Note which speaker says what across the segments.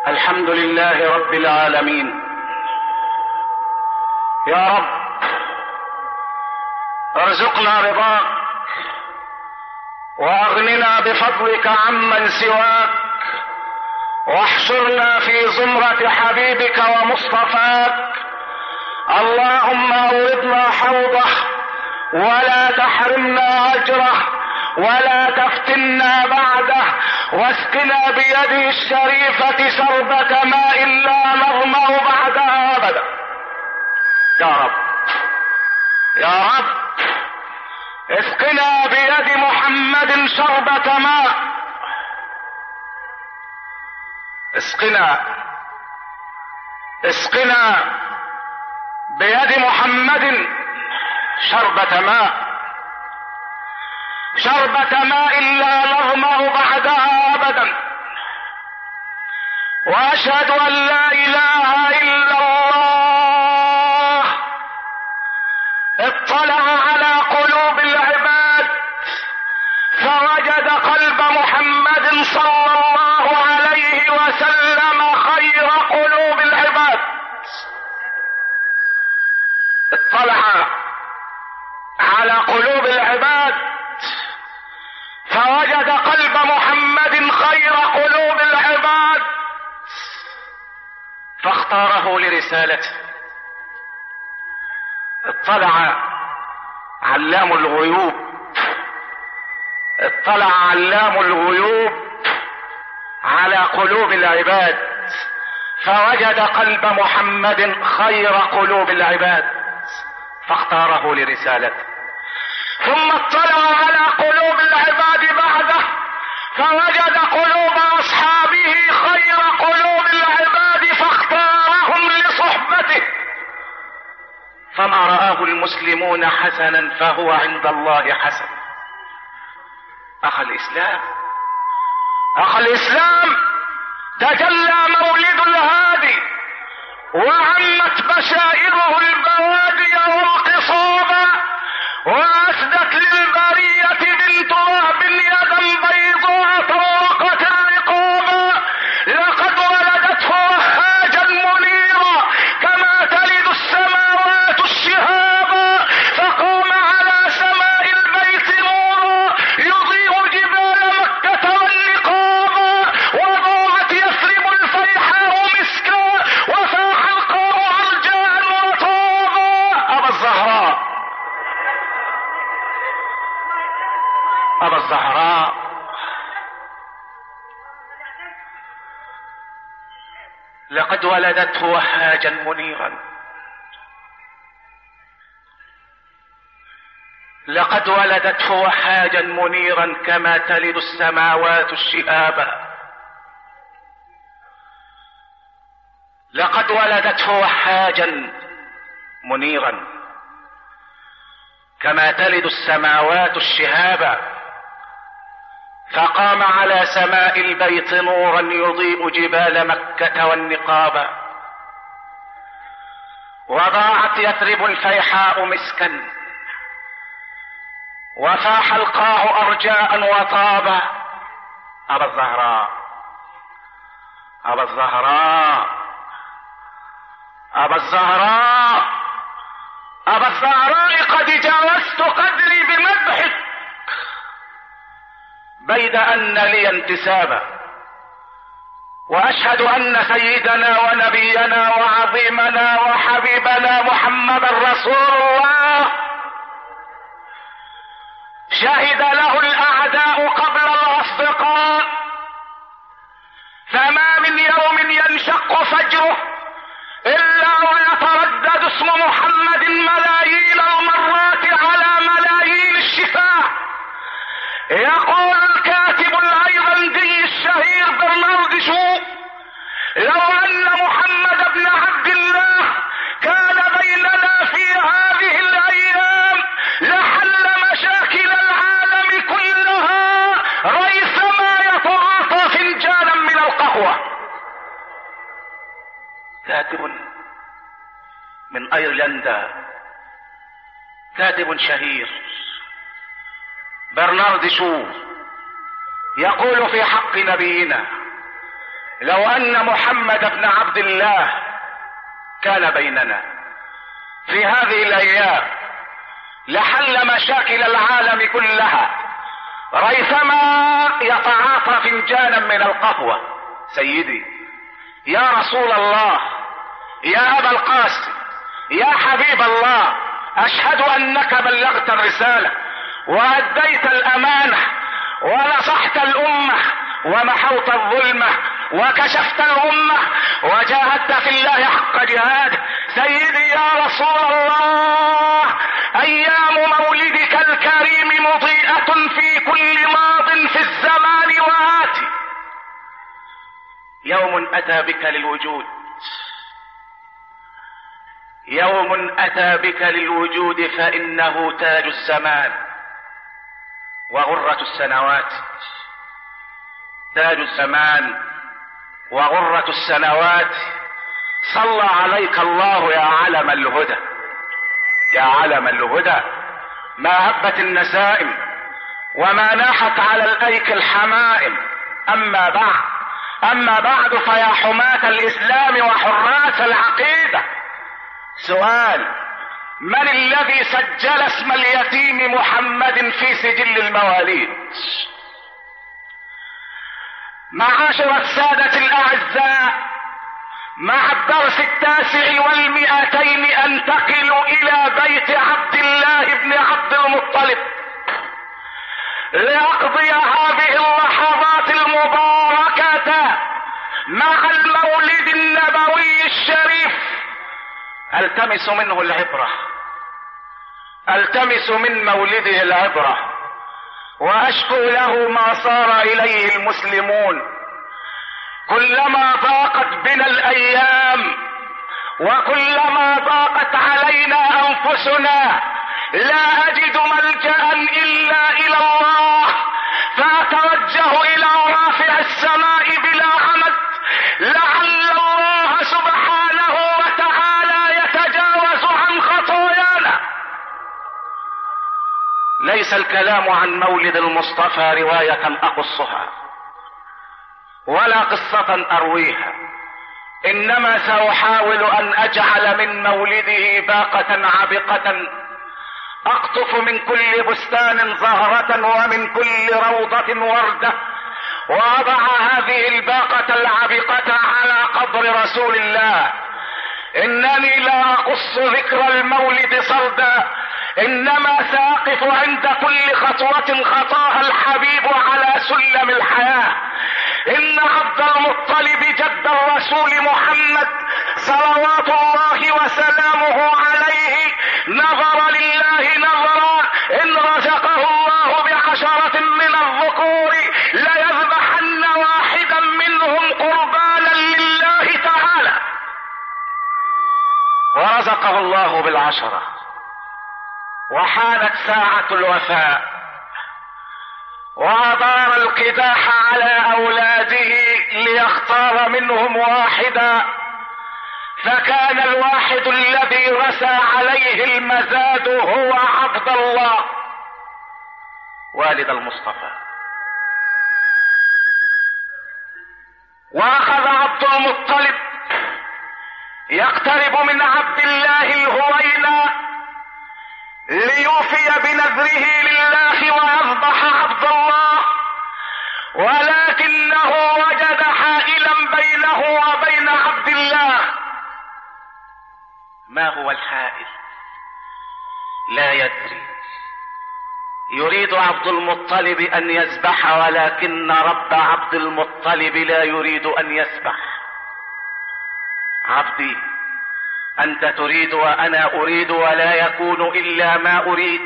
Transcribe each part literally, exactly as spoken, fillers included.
Speaker 1: الحمد لله رب العالمين. يا رب ارزقنا رضاك واغننا بفضلك عمن سواك، واحشرنا في زمرة حبيبك ومصطفاك. اللهم اوردنا حوضه ولا تحرمنا اجره ولا تفتنا بعده، واسقنا بيده الشريفة شربة ماء لا نظمأ بعدها ابدا. يا رب يا رب اسقنا بيد محمد شربة ماء، اسقنا اسقنا بيد محمد شربة ماء، شربة ماء لا نظمأ بعدها ابدا. واشهد ان لا اله الا الله اطلع على قلوب العباد فوجد قلب محمد صلى الله عليه وسلم خير قلوب العباد. اطلع على قلوب العباد فوجد قلب محمد خير قلوب العباد فاختاره لرسالته. اطلع علام الغيوب اطلع علام الغيوب على قلوب العباد فوجد قلب محمد خير قلوب العباد فاختاره لرسالته. ثم اطلع على قلوب العباد بعده فوجد قلوب اصحابه خير قلوب العباد فاختارهم لصحبته. فما رآه المسلمون حسنا فهو عند الله حسن. اخ الاسلام اخ الاسلام تجلى مولد الهادي وعمت بشائره البوادي والقصابة، واسدت للبرية بنت وهب يدا بيضاء طرقت الرقابة. لقد ولدته وهاجا منيرا كما تلد السماوات الشهابا، فقام على سماء البيت نورا يضيء جبال مكة والنقابا، وضاعت يثرب الفيحاء مسكا وفاح القار ارجاء وطابا. ابا الزهراء أبا الزهراء لقد ولدته وهاجا منيرا، لقد ولدته وهاجا منيرا كما تلد السماوات الشهابا، لقد ولدته وهاجا منيرا كما تلد السماوات الشهابا، فقام على سماء البيت نورا يضيء جبال مكة والنقابة، وضاعت يثرب الفيحاء مسكا وفاح القاع ارجاء وطابا. ابا الزهراء ابا الزهراء ابا الزهراء ابا الزهراء قد جاوزت قدري بمدحك بيد ان لي انتسابا، واشهد ان سيدنا ونبينا وعظيمنا وحبيبنا محمد رسول الله شهد له الاعداء قبل الاصدقاء، فما من يوم ينشق فجره الا ويتردد اسم محمد ملايين المرات على ملايين الشفاه. يقول الكاتب الايرلندي الشهير برنارد شو: لو ان محمد بن عبد الله كان بيننا في هذه الايام لحل مشاكل العالم كلها ريثما يتعاطى فنجانا من القهوة. كاتب من ايرلندا، كاتب شهير برنارد شو، يقول في حق نبينا: لو ان محمد بن عبد الله كان بيننا في هذه الايام لحل مشاكل العالم كلها ريثما يتعاطى فنجانا من القهوة. سيدي يا رسول الله، يا ابا القاسم، يا حبيب الله، اشهد انك بلغت الرسالة واديت الامانة ونصحت الامة ومحوت الظلمة وكشفت الأمة وجاهدت في الله حق جهاده. سيدي يا رسول الله، أيام مولدك الكريم مضيئة في كل ماض في الزمان وآتي. يوم أتى بك للوجود، يوم أتى بك للوجود فإنه تاج الزمان وغرة السنوات. تاج الزمان وغرة السنوات. صلى عليك الله يا علم الهدى، يا علم الهدى. ما هبت النسائم وما ناحت على الايك الحمائم. اما بعد اما بعد فيا حماة الاسلام وحراس العقيدة، سؤال: من الذي سجل اسم اليتيم محمد في سجل المواليد؟ معاشر السادة الاعزاء، مع الدرس التاسع والمئتين انتقل الى بيت عبد الله بن عبد المطلب لأقضي هذه اللحظات المباركة مع المولد النبوي الشريف. التمس منه العبرة، التمس من مولده العبرة، واشكو له ما صار اليه المسلمون. كلما ضاقت بنا الايام وكلما ضاقت علينا انفسنا لا اجد ملجأ الا الى الله، فاتوجه الى رافع السماء بلا عمد لعل الله سبحانه وتعالى يتجاوز عن خطايانا. ليس الكلام عن مولد المصطفى رواية اقصها ولا قصة ارويها، انما ساحاول ان اجعل من مولده باقة عبقة اقطف من كل بستان زهرة ومن كل روضة وردة، واضع هذه الباقة العبقة على قبر رسول الله. انني لا اقص ذكر المولد سردا، انما ساقف عند كل خطوة خطاها الحبيب على سلم الحياة. ان عبد المطلب جد الرسول محمد صلوات الله وسلامه عليه نظر لله نظرا ان رزقه الله بعشرة من الذكور ليذبحن واحدا منهم قربانا لله تعالى، ورزقه الله بالعشرة. وحانت ساعة الوفاء وأدار القداح على أولاده ليختار منهم واحدا، فكان الواحد الذي رسى عليه المزاد هو عبد الله والد المصطفى. وأخذ عبد المطلب يقترب من عبد الله الهوينة ليوفي بنذره لله ويذبح عبد الله، ولكنه وجد حائلا بينه وبين عبد الله. ما هو الحائل؟ لا يدري. يريد عبد المطلب ان يذبح، ولكن رب عبد المطلب لا يريد ان يذبح. عبدي انت تريد وانا اريد ولا يكون الا ما اريد.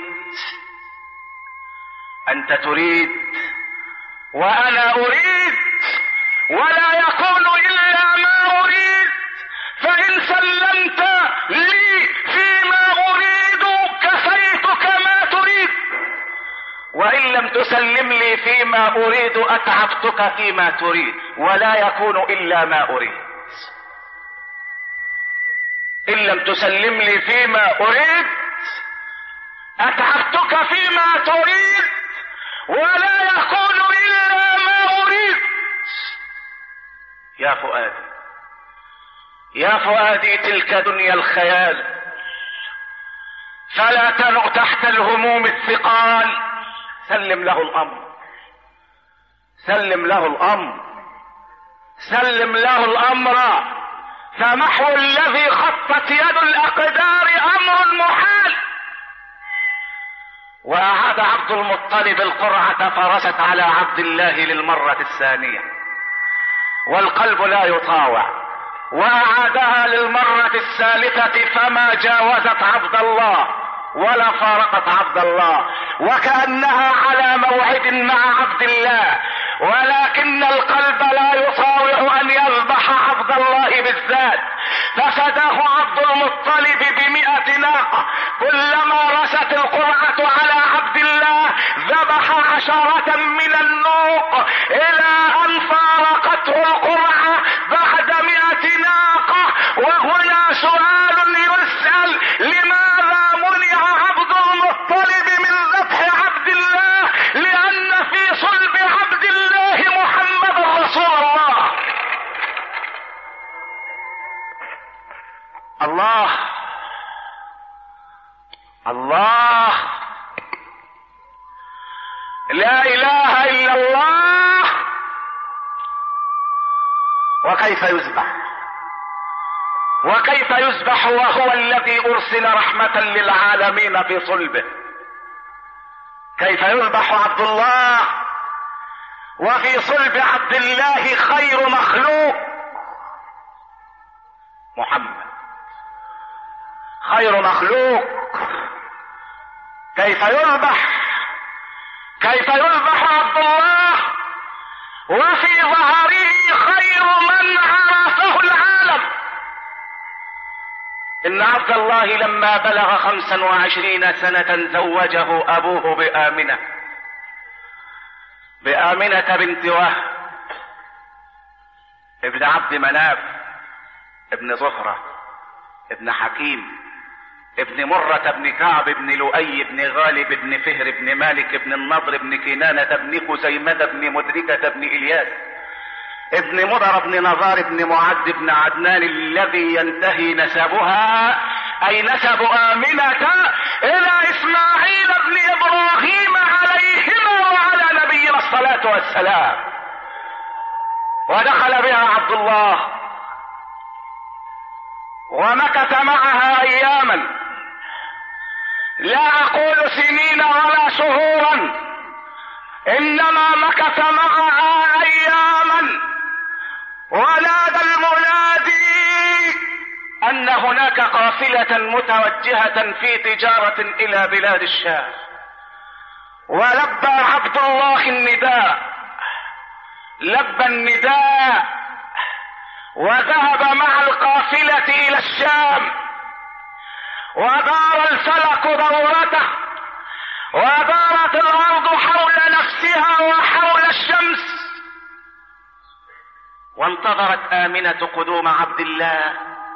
Speaker 1: انت تريد وانا اريد ولا يكون الا ما اريد، فان سلمت لي فيما اريد كفيتك ما تريد، وان لم تسلم لي فيما اريد اتعبتك فيما تريد، ولا يكون الا ما اريد. ان لم تسلم لي فيما اريد اتعبتك فيما تريد، ولا يكون الا ما اريد. يا فؤادي يا فؤادي تلك دنيا الخيال، فلا تنع تحت الهموم الثقال. سلم له الامر، سلم له الامر، سلم له الامر، فمحو الذي خطت يد الاقدار امر محال. واعاد عبد المطلب القرعة فرست على عبد الله للمرة الثانية، والقلب لا يطاوع، واعادها للمرة الثالثة فما جاوزت عبد الله ولا فارقت عبد الله، وكأنها على موعد مع عبد الله، ولكن القلب لا يطاوع ان يذبح عبد الله بالذات، ففداه عبد المطلب بمئة ناقة. كلما رست القرعة على عبد الله ذبح عشرة من النوق، الى ان فارقته القرعة بعد مئة ناقة. وهنا سؤال يسأل: لماذا منع عبد المطلب من ذبح عبد الله؟ لان في صلب عبد الله محمد رسول الله. الله الله، لا اله الا الله. وكيف يذبح وكيف يذبح وهو الذي ارسل رحمة للعالمين في صلبه؟ كيف يذبح عبد الله وفي صلب عبد الله خير مخلوق محمد، خير مخلوق؟ كيف يذبح كيف يذبح عبد الله وفي ظهره خير من عرفه العالم؟ ان عبد الله لما بلغ خمسا وعشرين سنة زوجه ابوه بآمنة بآمنة بنت وهب ابن عبد مناف ابن زهرة ابن حكيم ابن مرة بن كعب بن لؤي بن غالب بن فهر بن مالك بن النضر بن كنانة بن خزيمة بن مدركة بن إلياس ابن مضر بن نظار بن معد بن عدنان، الذي ينتهي نسبها أي نسب آمنة إلى إسماعيل بن إبراهيم عليهما وعلى نبينا الصلاة والسلام. ودخل بها عبد الله ومكث معها أياما، لا أقول سنين ولا شهورا، إنما مكث معها أياما. ونادى المنادي أن هناك قافلة متوجهة في تجارة إلى بلاد الشام، ولبى عبد الله النداء، لبى النداء وذهب مع القافلة إلى الشام، ودار الفلك دورته، ودارت الأرض حول نفسها وحول الشمس، وانتظرت آمنة قدوم عبد الله.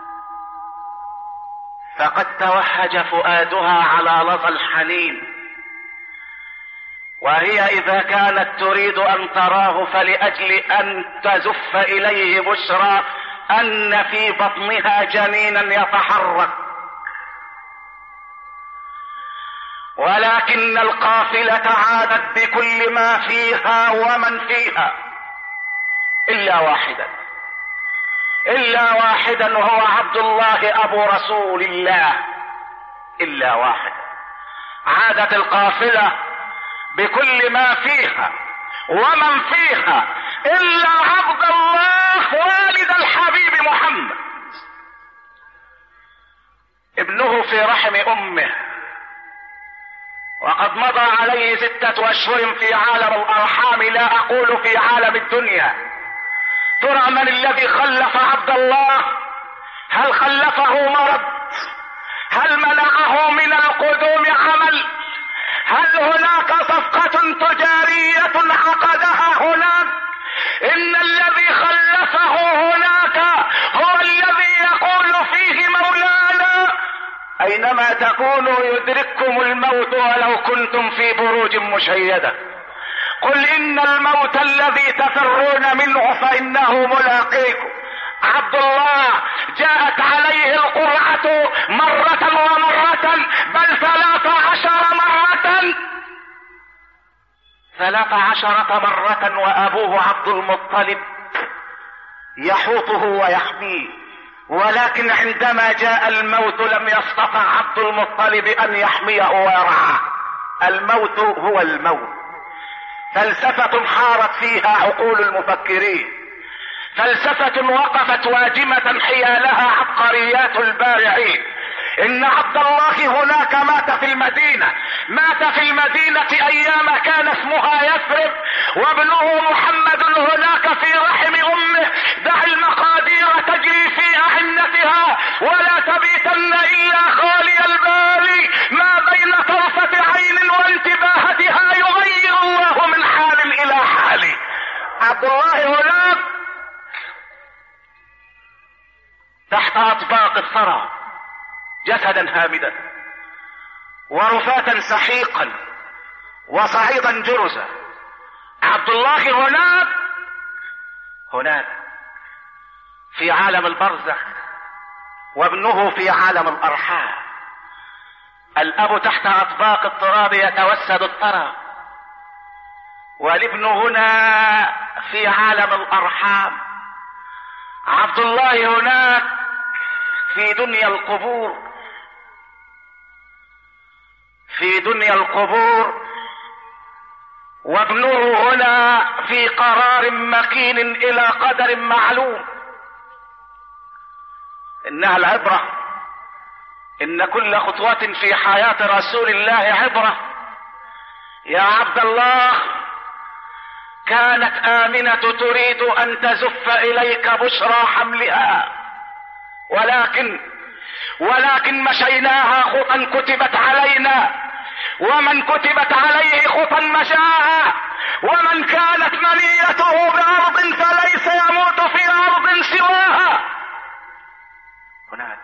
Speaker 1: فقد توهج فؤادها على لظى الحنين، وهي إذا كانت تريد أن تراه فلأجل أن تزف إليه بشرى أن في بطنها جنينا يتحرك. ولكن القافلة عادت بكل ما فيها ومن فيها إلا واحدا إلا واحدا وهو عبد الله أبو رسول الله، إلا واحد. عادت القافلة بكل ما فيها ومن فيها إلا عبد الله والد الحبيب محمد. ابنه في رحم أمه، وقد مضى عليه ستة أشهر في عالم الأرحام، لا أقول في عالم الدنيا. ترى من الذي خلف عبد الله؟ هل خلفه مرض؟ هل منعه من القدوم عمل؟ هل هناك صفقة تجارية عقدها هناك؟ إن الذي خلفه هناك هو الذي يقول فيه مولانا: أينما تكونوا يدرككم الموت ولو كنتم في بروج مشيدة. قل إن الموت الذي تفرون منه فإنه ملاقيكم. عبد الله جاءت عليه القرعة مرة ومرة، بل ثلاث عشر مرة ثلاث عشرة مرة وأبوه عبد المطلب يحوطه ويحميه، ولكن عندما جاء الموت لم يستطع عبد المطلب أن يحميه ويرعاه. الموت هو الموت. فلسفة حارت فيها عقول المفكرين، فلسفة وقفت واجمة حيالها عبقريات البارعين. إن عبد الله هناك مات في المدينة، مات في المدينة أيام كان اسمها يثرب، وابنه محمد هناك في رحم أمه. دع المقادير تجري في أعنتها ولا تبيتن إلا خالي البال، ما بين طرفة عين وانتباهتها يغير الله من حال إلى حال. عبد الله هناك تحت أطباق الثرى جسدا هامدا ورفاتا سحيقا وصعيدا جرزا. عبد الله هناك هناك في عالم البرزخ، وابنه في عالم الأرحام. الأب تحت أطباق التراب يتوسد الثرى، والابن هنا في عالم الأرحام. عبد الله هناك في دنيا القبور، في دنيا القبور، وابنه هنا في قرار مكين إلى قدر معلوم. إنها العبرة، إن كل خطوة في حياة رسول الله عبرة. يا عبد الله، كانت آمنة تريد أن تزف إليك بشرى حملها، ولكن ولكن مشيناها خطا كتبت علينا، ومن كتبت عليه خطا مشاها، ومن كانت منيته بأرض فليس يموت في أرض سواها. هناك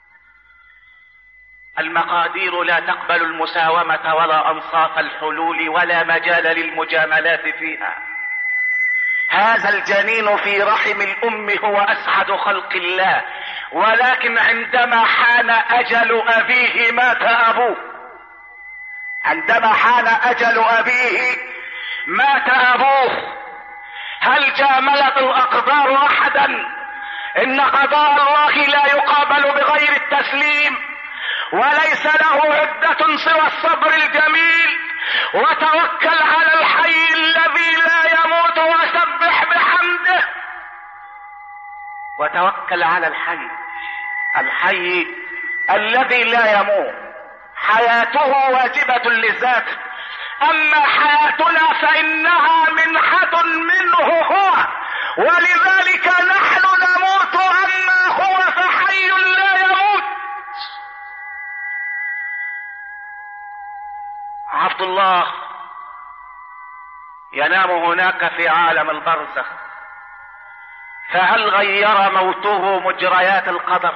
Speaker 1: المقادير لا تقبل المساومة ولا أنصاف الحلول ولا مجال للمجاملات فيها. هذا الجنين في رحم الأم هو أسعد خلق الله، ولكن عندما حان أجل أبيه مات أبوه. عندما حان أجل أبيه مات أبوه. هل جاملت الأقدار أحدا؟ إن قضاء الله لا يقابل بغير التسليم، وليس له عدة سوى الصبر الجميل. وتوكل على الحي الذي لا يموت وسبح بحمده. وتوكل على الحي الحي الذي لا يموت. حياته واجبة لذاته، أما حياتنا فإنها منحة منه هو، ولذلك نحن نموت، أما هو فحي لا يموت. عبد الله ينام هناك في عالم البرزخ، فهل غير موته مجريات القدر؟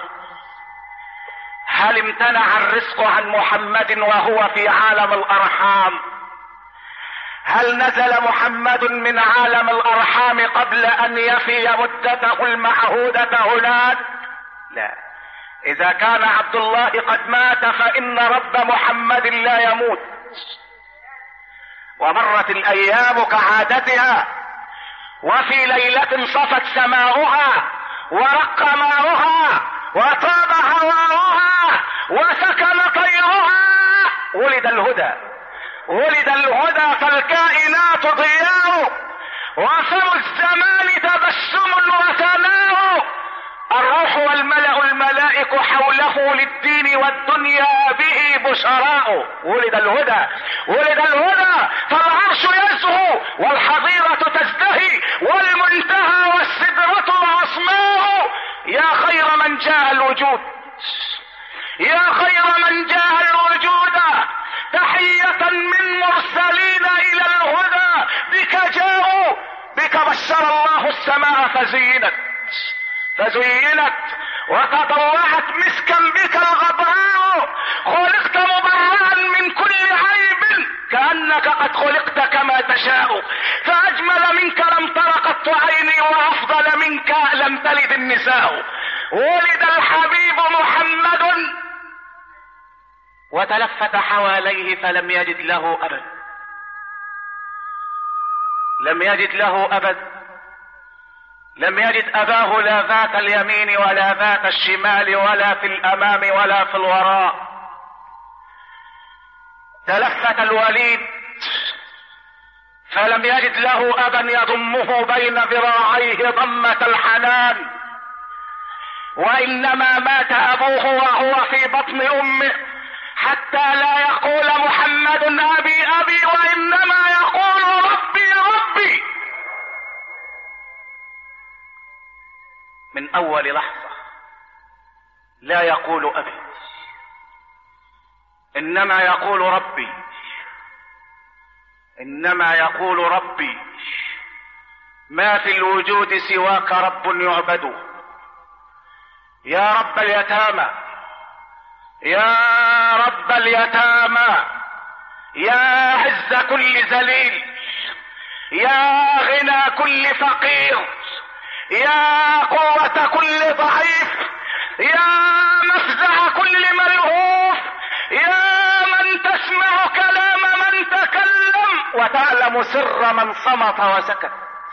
Speaker 1: هل امتنع الرزق عن محمد وهو في عالم الأرحام؟ هل نزل محمد من عالم الأرحام قبل أن يفي مدته المعهودة هناك؟ لا. إذا كان عبد الله قد مات فإن رب محمد لا يموت. ومرت الأيام كعادتها، وفي ليلة صفت سماؤها ورق ماؤها وطاب هواؤها وسكن طيرها. ولد الهدى ولد الهدى فالكائنات ضياء، وفم الزمان تبسم وثناء. الروح والملأ الملائك حوله للدين والدنيا به بشراء. ولد الهدى ولد الهدى فالعرش يزهو والحظيرة تزدهي والمنتهى والسدرة العصماء. يا خير من جاء الوجود، يا خير من جاء الوجود، تحية من مرسلين إلى الهدى. بك جاءوا، بك بشر الله السماء فزينت فزينت وتضوعت مسكا بك الغبراء. خلقت مبرعا من كل عيب كأنك قد خلقت كما تشاء، فأجمل منك لم تر قط عيني، وأفضل منك لم تلد النساء. ولد الحبيب محمد وتلفت حواليه فلم يجد له أبد، لم يجد له أبد، لم يجد أباه لا ذات اليمين ولا ذات الشمال ولا في الأمام ولا في الوراء. تلفت الوليد فلم يجد له أبا يضمه بين ذراعيه ضمة الحنان، وإنما مات أبوه وهو في بطن أمه، حتى لا يقول محمد أبي أبي، وإنما يقول ربي ربي. من أول لحظة لا يقول أبي، إنما يقول ربي، إنما يقول ربي. ما في الوجود سواك رب يعبد، يا رب اليتامى، يا رب اليتامى، يا عز كل ذليل، يا غنى كل فقير، يا قوة كل ضعيف، يا مفزع كل ملهوف، يا من تسمع كلام من تكلم وتعلم سر من صمت وسكت.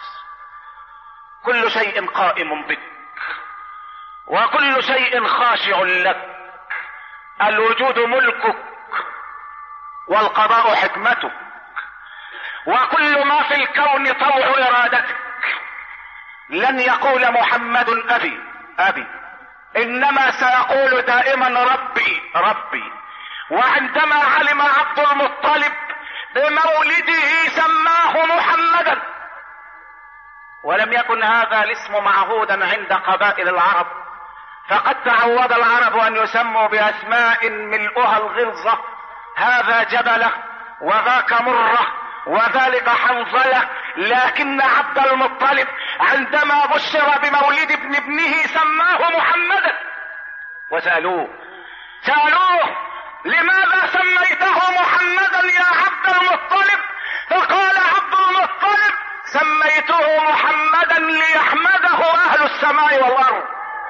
Speaker 1: كل شيء قائم بك وكل شيء خاشع لك. الوجود ملكك والقضاء حكمتك، وكل ما في الكون طوع ارادتك. لن يقول محمد ابي ابي، انما سيقول دائما ربي ربي. وعندما علم عبد المطلب بمولده سماه محمدا، ولم يكن هذا الاسم معهودا عند قبائل العرب، فقد تعود العرب ان يسموا باسماء ملؤها الغلظة، هذا جبلة وذاك مرة وذلك حنظلة. لكن عبد المطلب عندما بشر بمولد ابن ابنه سماه محمدا. وسألوه سألوه لماذا سميته محمدا يا عبد المطلب؟ فقال عبد المطلب سميته محمدا ليحمده اهل السماء والارض،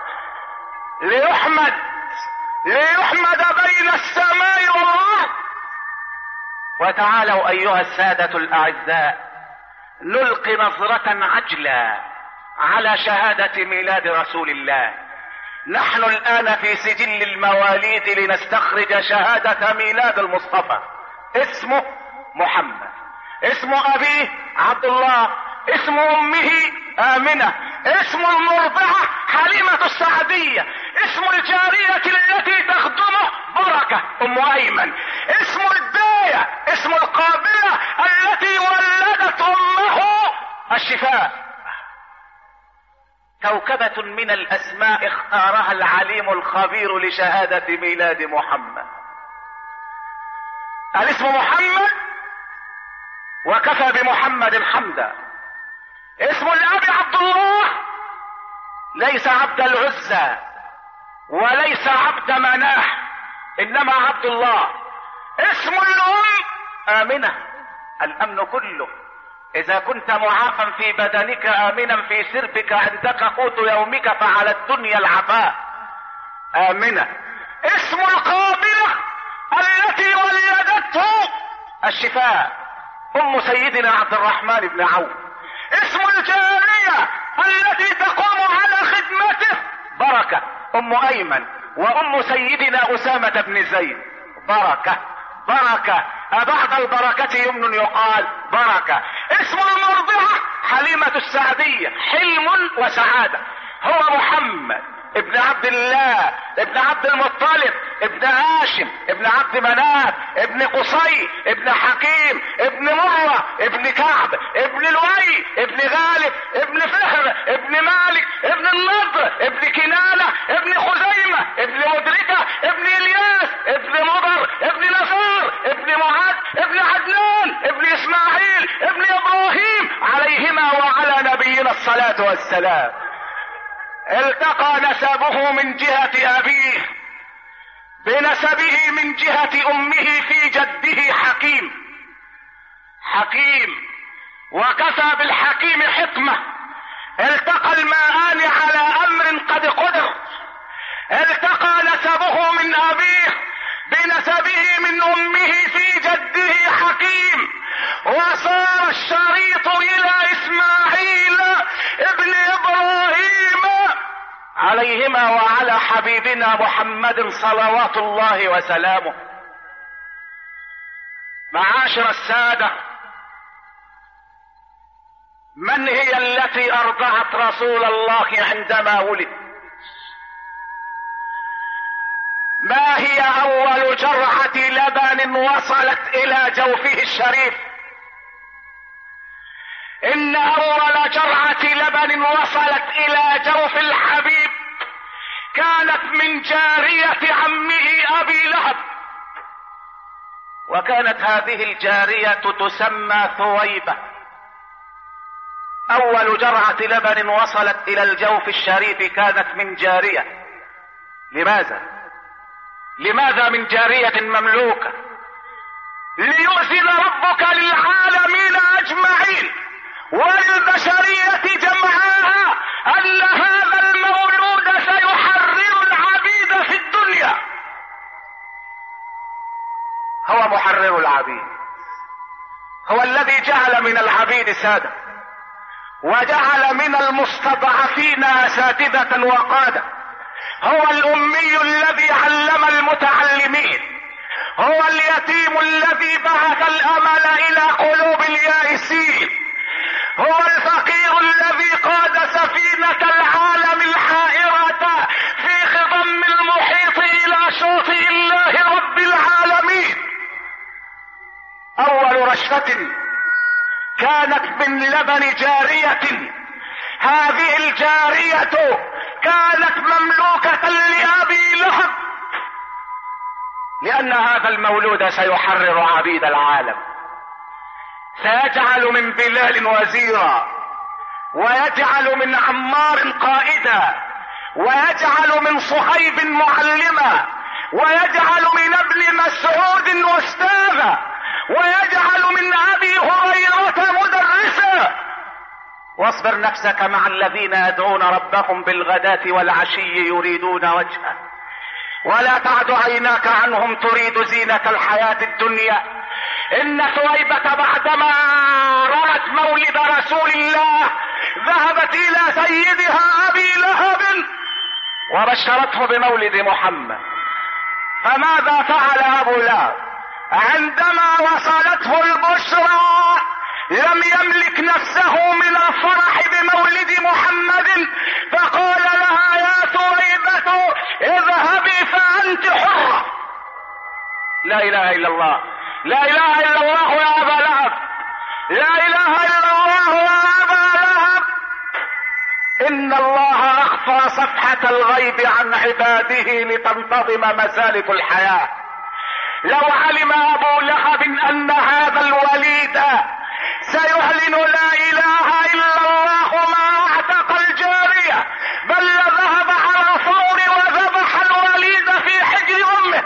Speaker 1: ليحمد ليحمد بين السماء والارض. وتعالوا ايها السادة الاعزاء نلقي نظرة عجلة على شهادة ميلاد رسول الله. نحن الان في سجل المواليد لنستخرج شهادة ميلاد المصطفى. اسمه محمد، اسم ابيه عبد الله، اسم امه امنة، اسم المرضعة حليمة السعدية، اسم الجارية التي تخدمه بركة ام ايمن، اسم الداية، اسم القابلة التي ولدت امه الشفاء. كوكبة من الاسماء اختارها العليم الخبير لشهادة ميلاد محمد. الاسم محمد وكفى بمحمد حمدا. اسم الاب عبد الله، ليس عبد العزى وليس عبد مناح، انما عبد الله. اسم الام امنة، الامن كله. اذا كنت معافا في بدنك امنا في سربك عندك قوت يومك فعلى الدنيا العفاء امنة. اسم القابلة التي ولدته الشفاء ام سيدنا عبد الرحمن بن عوف. اسم الجارية التي تقوم على خدمته بركة ام ايمن، وام سيدنا اسامة بن زيد بركة بركة. أبعد البركة يمن يقال بركة. اسم المرضعة حليمة السعدية، حلم وسعادة. هو محمد ابن عبد الله ابن عبد المطلب ابن هاشم ابن عبد مناف ابن قصي ابن حكيم ابن مرة ابن كعب ابن لؤي ابن غالب ابن فهر ابن مالك ابن النضر ابن كنانة ابن خزيمة ابن مدركة ابن الياس ابن مضر ابن نصار ابن معاذ ابن عدنان ابن اسماعيل ابن ابراهيم عليهما وعلى نبينا الصلاة والسلام. التقى نسبه من جهة ابيه بنسبه من جهة امه في جده حكيم، حكيم، وكفى بالحكيم حكمة. التقى الماءان على امر قد قدر، التقى نسبه من ابيه بنسبه من امه في جده حكيم، وصار الشريط الى اسماعيل ابن ابراهيم عليهما وعلى حبيبنا محمد صلوات الله وسلامه. معاشر السادة، من هي التي ارضعت رسول الله عندما ولد؟ ما هي اول جرعة لبن وصلت الى جوفه الشريف؟ ان اول جرعة لبن وصلت الى جوف الحبيب كانت من جارية عمه ابي لهب، وكانت هذه الجارية تسمى ثويبة. اول جرعة لبن وصلت الى الجوف الشريف كانت من جارية. لماذا؟ لماذا من جارية مملوكة؟ ليؤذن ربك للعالمين اجمعين وللبشرية جمعاء ان هذا المولود سيحرر العبيد في الدنيا. هو محرر العبيد، هو الذي جعل من العبيد سادة، وجعل من المستضعفين اساتذة وقادة. هو الامي الذي علم المتعلمين، هو اليتيم الذي بعث الامل الى قلوب اليائسين، هو الفقير الذي قاد سفينة العالم الحائرة في خضم المحيط الى شاطئ الله رب العالمين. اول رشفة كانت من لبن جارية، هذه الجارية كانت مملوكة لأبي لهب، لأن هذا المولود سيحرر عبيد العالم، سيجعل من بلال وزيرا، ويجعل من عمار قائدا، ويجعل من صهيب معلما، ويجعل من ابن مسعود أستاذا، ويجعل من أبي هريرة مدرسا. واصبر نفسك مع الذين يدعون ربهم بالغداة والعشي يريدون وجهه، ولا تعد عيناك عنهم تريد زينة الحياة الدنيا. ان ثويبة بعدما رأت مولد رسول الله ذهبت الى سيدها ابي لهب وبشرته بمولد محمد. فماذا فعل ابو لهب عندما وصلته البشرى؟ لم يملك نفسه من الفرح بمولد محمد، فقال لها يا ثويبة اذهبي فأنت حرة. لا اله الا الله، لا اله الا الله يا ابا لهب، لا اله الا الله يا ابا لهب. ان الله اخفى صفحة الغيب عن عباده لتنتظم مسالك الحياة. لو علم ابو لهب ان هذا الوليد سيعلن لا اله الا الله ما اعتق الجارية، بل ذهب على الفور وذبح الوليد في حجر امه.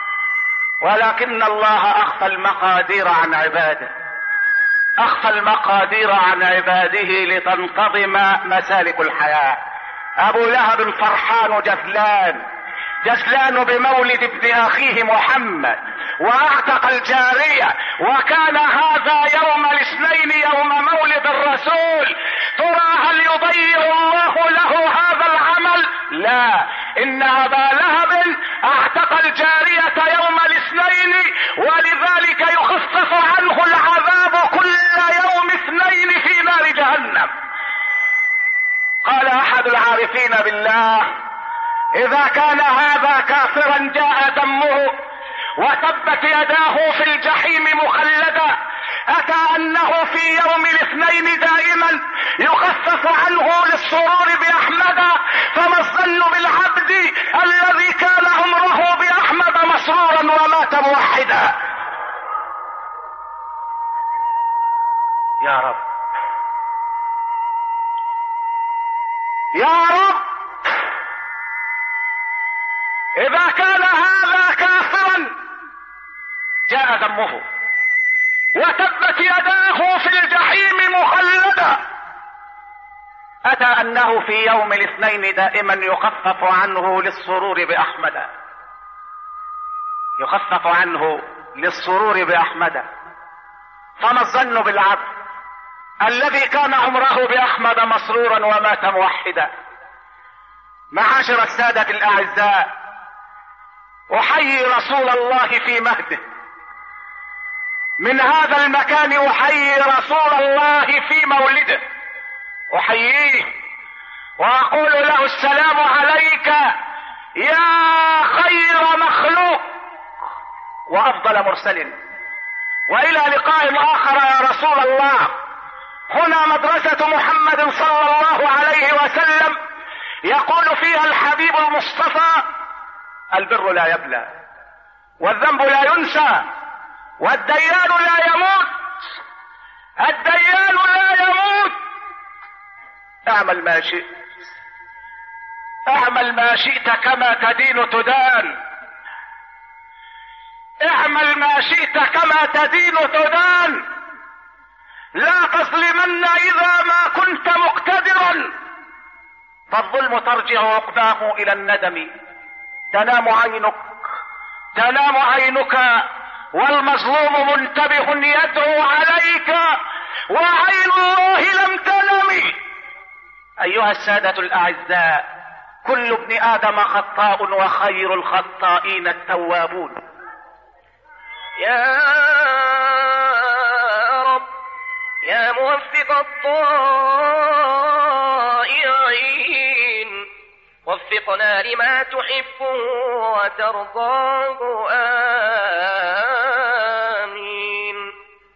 Speaker 1: ولكن الله اخفى المقادير عن عباده، اخفى المقادير عن عباده لتنتظم مسالك الحياة. ابو لهب فرحان جثلان، جثلان بمولد ابن اخيه محمد، واعتق الجارية، وكان هذا يوم الاثنين يوم مولد الرسول. ترى هل يضيع الله له هذا العمل؟ لا، ان ابا لهب اعتق الجارية يوم الاثنين، ولذلك يخفف عنه العذاب كل يوم اثنين في نار جهنم. قال احد العارفين بالله اذا كان هذا كافرا جاء دمه وتبت يداه في الجحيم مخلدا، اتى انه في يوم الاثنين دائما يخفف عنه للسرور باحمد، فما الظن بالعبد الذي كان عمره باحمد مسرورا ومات موحدا. يا رب يا رب، اذا كان هذا كافرا جاء دمه، وتبت يداه في الجحيم مخلدا. أتى أنه في يوم الاثنين دائما يخفف عنه للسرور بأحمد، يخفف عنه للسرور بأحمد. فما الظن بالعبد الذي كان عمره بأحمد مسرورا ومات موحدا؟ معاشر السادة الأعزاء، أحيي رسول الله في مهده، من هذا المكان أحيي رسول الله في مولده، أحييه وأقول له السلام عليك يا خير مخلوق وأفضل مرسل، وإلى لقاء آخر يا رسول الله. هنا مدرسة محمد صلى الله عليه وسلم يقول فيها الحبيب المصطفى: البر لا يبلى، والذنب لا ينسى، والديان لا يموت، الديان لا يموت. اعمل ما شئت، اعمل ما شئت كما تدين تدان، اعمل ما شئت كما تدين تدان، لا تظلمن اذا ما كنت مقتدرا، فالظلم ترجع عقباه الى الندم. تنام عينك، تنام عينك والمظلوم منتبه يدعو عليك وعين الله لم تنم. ايها السادة الاعزاء، كل ابن ادم خطاء وخير الخطائين التوابون.
Speaker 2: يا رب يا موفق الطائعين، وفقنا لما تحب وترضاه، آمين.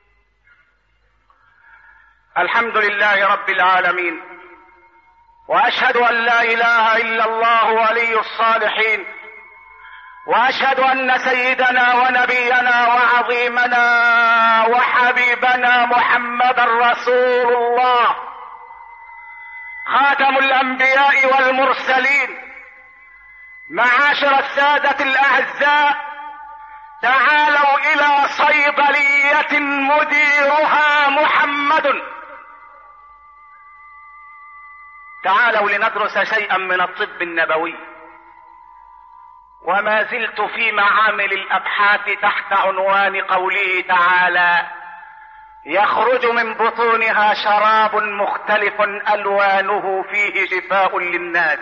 Speaker 1: الحمد لله رب العالمين، واشهد ان لا اله الا الله ولي الصالحين، واشهد ان سيدنا ونبينا وعظيمنا وحبيبنا محمدا رسول الله، خاتم الانبياء والمرسلين. معاشر السادة الاعزاء، تعالوا الى صيدلية مديرها محمد، تعالوا لندرس شيئا من الطب النبوي. وما زلت في معامل الابحاث تحت عنوان قوله تعالى: يخرج من بطونها شراب مختلف الوانه فيه شفاء للناس.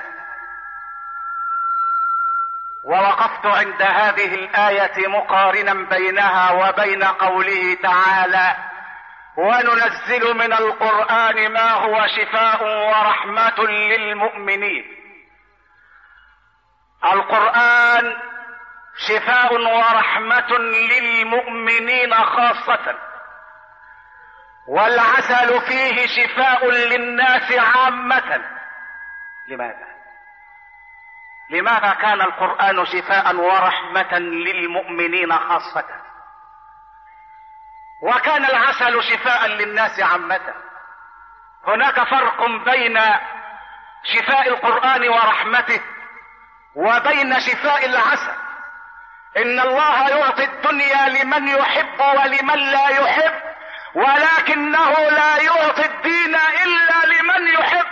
Speaker 1: ووقفت عند هذه الايه مقارنا بينها وبين قوله تعالى: وننزل من القرآن ما هو شفاء ورحمة للمؤمنين. القرآن شفاء ورحمة للمؤمنين خاصة، والعسل فيه شفاء للناس عامة. لماذا؟ لماذا كان القرآن شفاء ورحمة للمؤمنين خاصة، وكان العسل شفاء للناس عامة؟ هناك فرق بين شفاء القرآن ورحمته وبين شفاء العسل. إن الله يعطي الدنيا لمن يحب ولمن لا يحب، ولكنه لا يعطي الدين إلا لمن يحب.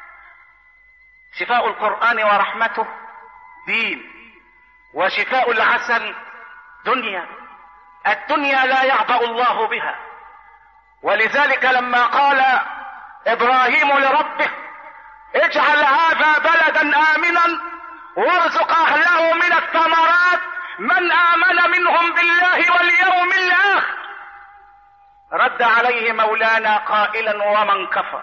Speaker 1: شفاء القرآن ورحمته دين، وشفاء العسل دنيا. الدنيا لا يعبأ الله بها، ولذلك لما قال إبراهيم لربه: اجعل هذا بلدا آمنا وارزق أهله من الثمرات من آمن منهم بالله واليوم الآخر، رد عليه مولانا قائلا: ومن كفر.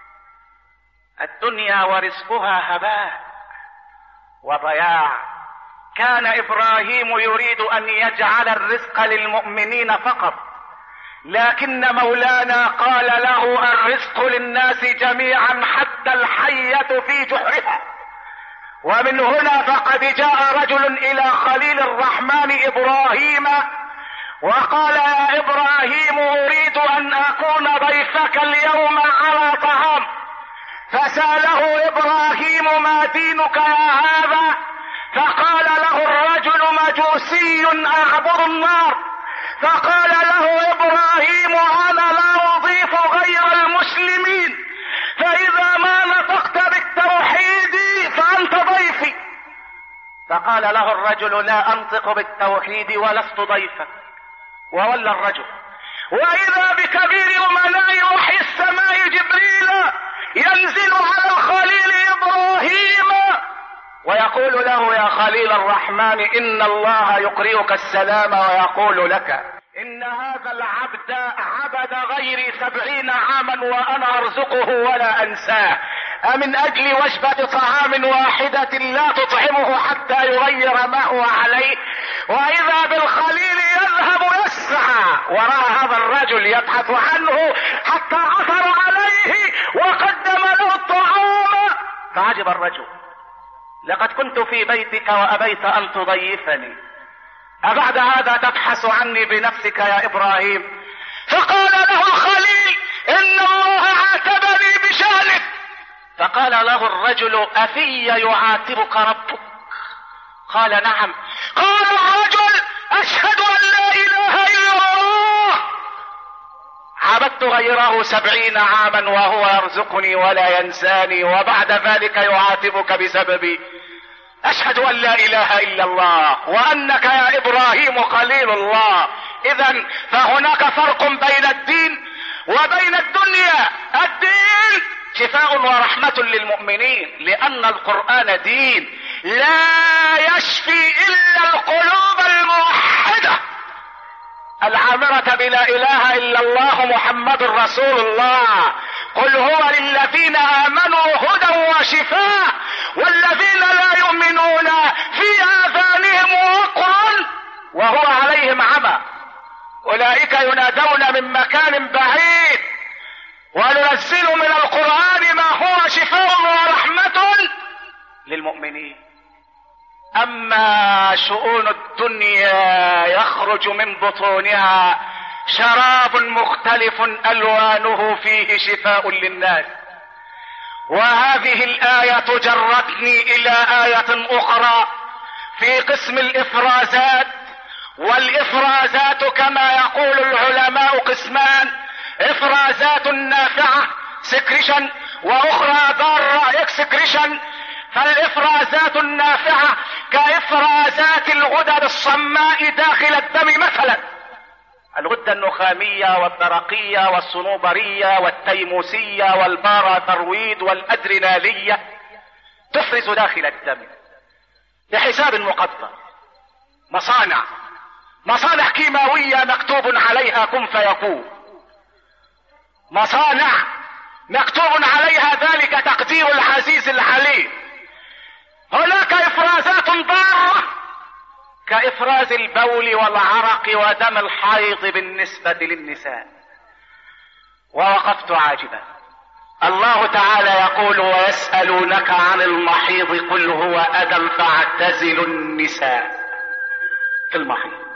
Speaker 1: الدنيا ورزقها هباء وضياع. كان إبراهيم يريد أن يجعل الرزق للمؤمنين فقط، لكن مولانا قال له: الرزق للناس جميعا حتى الحية في جحرها. ومن هنا فقد جاء رجل إلى خليل الرحمن إبراهيم وقال: يا إبراهيم، أريد أن أكون ضيفك اليوم على طعام. فسأله إبراهيم: ما دينك يا هذا؟ فقال له الرجل: مجوسي أعبر النار. فقال له ابراهيم انا لا اضيف غير المسلمين، فاذا ما نطقت بالتوحيد فانت ضيفي. فقال له الرجل لا انطق بالتوحيد ولست ضيفك. وولى الرجل، واذا بكبير امناء وحي السماء جبريل ينزل على الخليل ابراهيم ويقول له يا خليل الرحمن ان الله يقرئك السلام ويقول لك ان هذا العبد عبد غيري سبعين عاما وانا ارزقه ولا انساه، امن اجل وجبة طعام واحدة لا تطعمه حتى يغير ما هو عليه. واذا بالخليل يذهب يسعى وراء هذا الرجل يبحث عنه حتى عثر عليه وقدم له الطعام. فعجب الرجل، لقد كنت في بيتك وابيت ان تضيفني، أبعد هذا تبحث عني بنفسك يا إبراهيم؟ فقال له الخليل إن الله عاتبني بشأنك. فقال له الرجل أفي يعاتبك ربك؟ قال نعم. قال الرجل أشهد أن لا إله إلا الله، عبدت غيره سبعين عاما وهو يرزقني ولا ينساني، وبعد ذلك يعاتبك بسببي. أشهد أن لا إله إلا الله وأنك يا إبراهيم خليل الله. إذن فهناك فرق بين الدين وبين الدنيا. الدين شفاء ورحمة للمؤمنين، لأن القرآن دين لا يشفي إلا القلوب الموحدة العامرة بلا إله إلا الله محمد رسول الله. قل هو للذين آمنوا هدى وشفاء والذين لا يؤمنون في آذانهم وقر وهو عليهم عمى أولئك ينادون من مكان بعيد. وننزل من القرآن ما هو شفاء ورحمة للمؤمنين. أما شؤون الدنيا يخرج من بطونها شراب مختلف ألوانه فيه شفاء للناس. وهذه الآية جرتني إلى آية أخرى في قسم الإفرازات. والإفرازات كما يقول العلماء قسمان: إفرازات نافعة سكريشن، وأخرى ضارة اكسكريشن. فالإفرازات النافعة كإفرازات الغدد الصماء داخل الدم، مثلا الغدة النخامية والدرقية والصنوبرية والتيموسية والباراثرويد والأدرينالية، تفرز داخل الدم بحساب مقدر. مصانع مصانع كيماوية مكتوب عليها كن فيكون، مصانع مكتوب عليها ذلك تقدير العزيز العليم. هناك إفرازات ضارة كإفراز البول والعرق ودم الحيض بالنسبة للنساء. ووقفت عاجبا. الله تعالى يقول: ويسألونك عن المحيض قل هو أذى فاعتزلوا النساء في المحيض.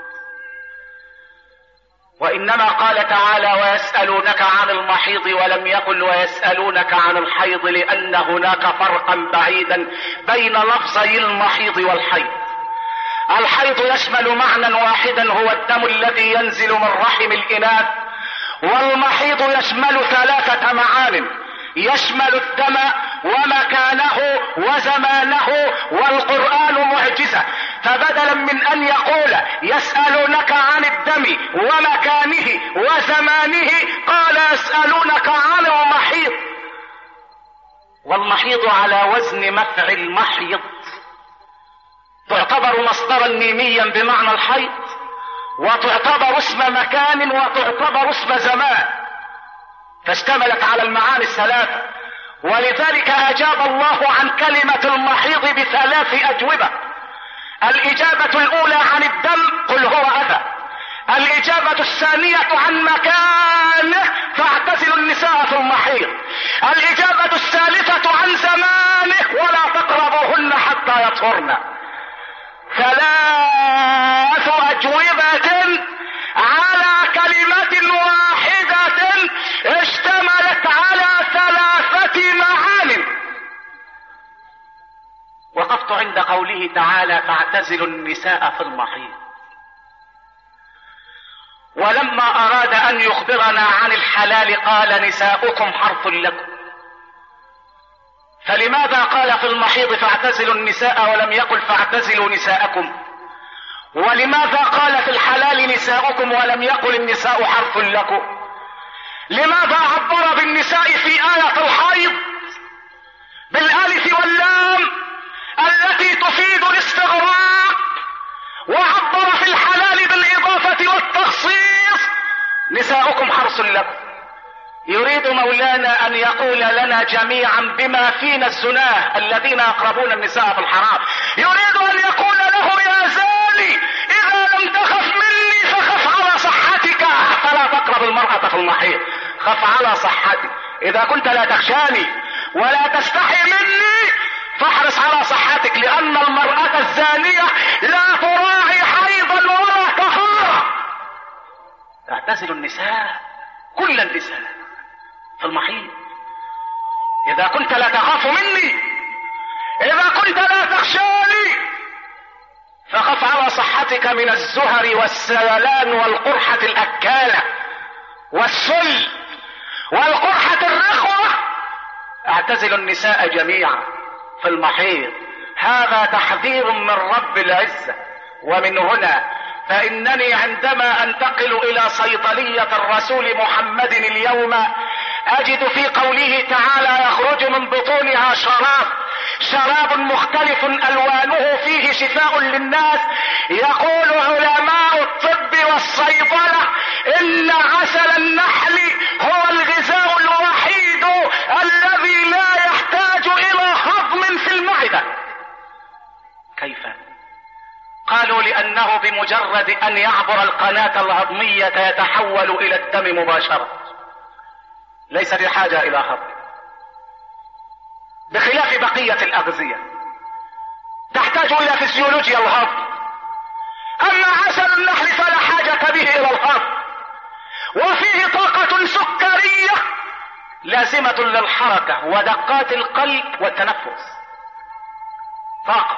Speaker 1: وإنما قال تعالى: ويسألونك عن المحيض، ولم يقل ويسألونك عن الحيض، لأن هناك فرقا بعيدا بين لفظي المحيض والحيض. الحيض يشمل معنى واحدا هو الدم الذي ينزل من رحم الإناث، والمحيض يشمل ثلاثة معان: يشمل الدم ومكانه وزمانه، والقرآن معجزة. فبدلا من أن يقول يسألونك عن الدم ومكانه وزمانه قال يسألونك عن المحيض. والمحيض على وزن مفعل محيض، تعتبر مصدرا ميميا بمعنى الحيض، وتعتبر اسم مكان، وتعتبر اسم زمان، فاشتملت على المعاني الثلاثة. ولذلك أجاب الله عن كلمة المحيض بثلاث أجوبة. الإجابة الأولى عن الدم قل هو أذى. الإجابة الثانية عن مكانه فاعتزلوا النساء في المحيض. الإجابة الثالثة عن زمانه ولا تقربوهن حتى يطهرن. ثلاث أجوبة على كلمة واحدة اشتملت على ثلاثة معان. وقفت عند قوله تعالى: فاعتزلوا النساء في المحيض. ولما اراد ان يخبرنا عن الحلال قال نساؤكم حرث لكم. فلماذا قال في المحيض فاعتزلوا النساء ولم يقل فاعتزلوا نساءكم؟ ولماذا قال في الحلال نساؤكم ولم يقل النساء حرث لكم؟ لماذا عبر بالنساء في آية الحيض بالالف واللام التي تفيد الاستغراق، وعبر في الحلال بالاضافة والتخصيص نساؤكم حرث لكم؟ يريد مولانا ان يقول لنا جميعا بما فينا الزناه الذين يقربون النساء في الحرام، يريد ان يقول له يا زاني اذا لم تخف مني فخف على صحتك، فلا تقرب المرأة في المحيض، خف على صحتك. اذا كنت لا تخشاني ولا تستحي مني فاحرص على صحتك، لان المرأة الزانية لا تراعي حيضا ولا طهارة. اعتزلوا النساء، كل النساء في المحيض. اذا كنت لا تخاف مني، اذا كنت لا تخشاني فخف على صحتك من الزهر والسيلان والقرحة الاكالة والسل والقرحة الرخوة. اعتزلوا النساء جميعا في المحيض. هذا تحذير من رب العزة. ومن هنا فإنني عندما أنتقل إلى صيدلية الرسول محمد اليوم أجد في قوله تعالى يخرج من بطونها شراب، شراب مختلف ألوانه فيه شفاء للناس. يقول علماء الطب والصيدلة إن عسل النحل هو الغذاء الوحيد الذي لا يحتاج إلى هضم في المعدة. كيف؟ قالوا لأنه بمجرد أن يعبر القناة الهضمية يتحول إلى الدم مباشرة، ليس بحاجة إلى هضم، بخلاف بقية الأغذية تحتاج إلى فسيولوجيا الهضم. أما عسل النحل فلا حاجة به إلى الهضم، وفيه طاقة سكرية لازمة للحركة ودقات القلب والتنفس، طاقة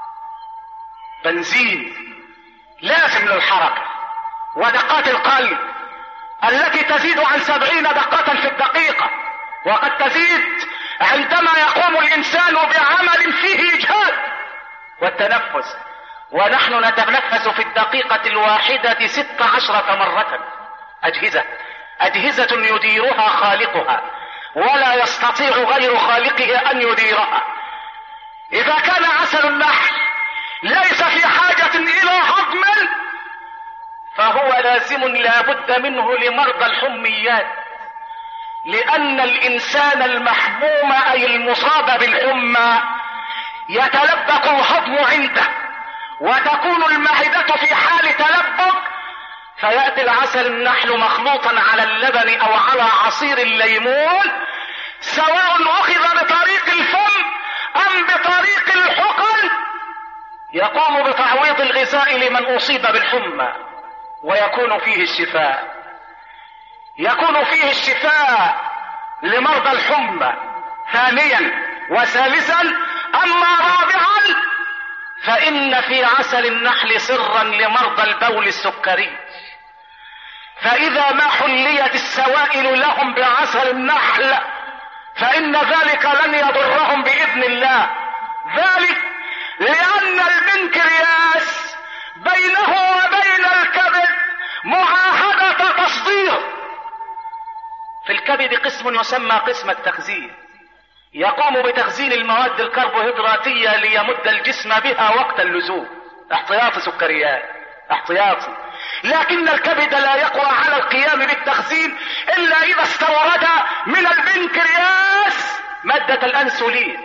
Speaker 1: بنزين لازم للحركة ودقات القلب التي تزيد عن سبعين دقة في الدقيقة، وقد تزيد عندما يقوم الإنسان بعمل فيه إجهاد والتنفس. ونحن نتنفس في الدقيقة الواحدة ست عشرة مرة. أجهزة أجهزة يديرها خالقها ولا يستطيع غير خالقه أن يديرها. إذا كان عسل النحل ليس في حاجة إلى هضم فهو لازم لا بد منه لمرضى الحميات، لأن الإنسان المحموم أي المصاب بالحمى يتلبك الهضم عنده وتكون المعدة في حال تلبك، فيأتي العسل النحل مخلوطا على اللبن أو على عصير الليمون، سواء أخذ بطريق الفم أم بطريق الحقن، يقوم بتعويض الغذاء لمن أصيب بالحمى ويكون فيه الشفاء. يكون فيه الشفاء لمرضى الحمى. ثانيا وثالثا أما رابعا فإن في عسل النحل سرا لمرضى البول السكري، فإذا ما حليت السوائل لهم بعسل النحل فإن ذلك لن يضرهم بإذن الله. ذلك لأن البنكرياس بينه وبين الكبد معاهدة تصدير. في الكبد قسم يسمى قسم التخزين، يقوم بتخزين المواد الكربوهيدراتية ليمد الجسم بها وقت اللزوم، احتياطي سكريات احتياطي. لكن الكبد لا يقوى على القيام بالتخزين إلا إذا استورد من البنكرياس مادة الأنسولين،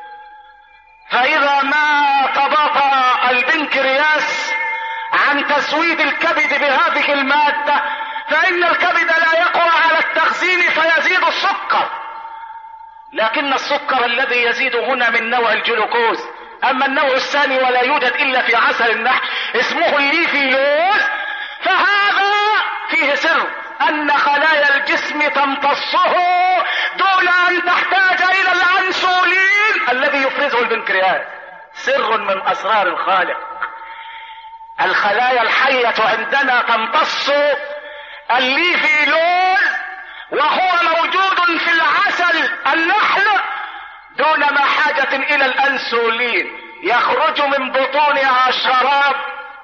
Speaker 1: فإذا ما تباطأ البنكرياس عن تسويد الكبد بهذه المادة فإن الكبد لا يقوى على التخزين فيزيد السكر. لكن السكر الذي يزيد هنا من نوع الجلوكوز، أما النوع الثاني ولا يوجد إلا في عسل النحل اسمه الليفيوز، فهذا فيه سر أن خلايا الجسم تمتصه دون أن تحتاج إلى الأنسولين الذي يفرزه البنكرياس. سر من أسرار الخالق. الخلايا الحية عندنا تمتص الليفيلول، وهو موجود في العسل النحل دون ما حاجة الى الانسولين، يخرج من بطونها شراب،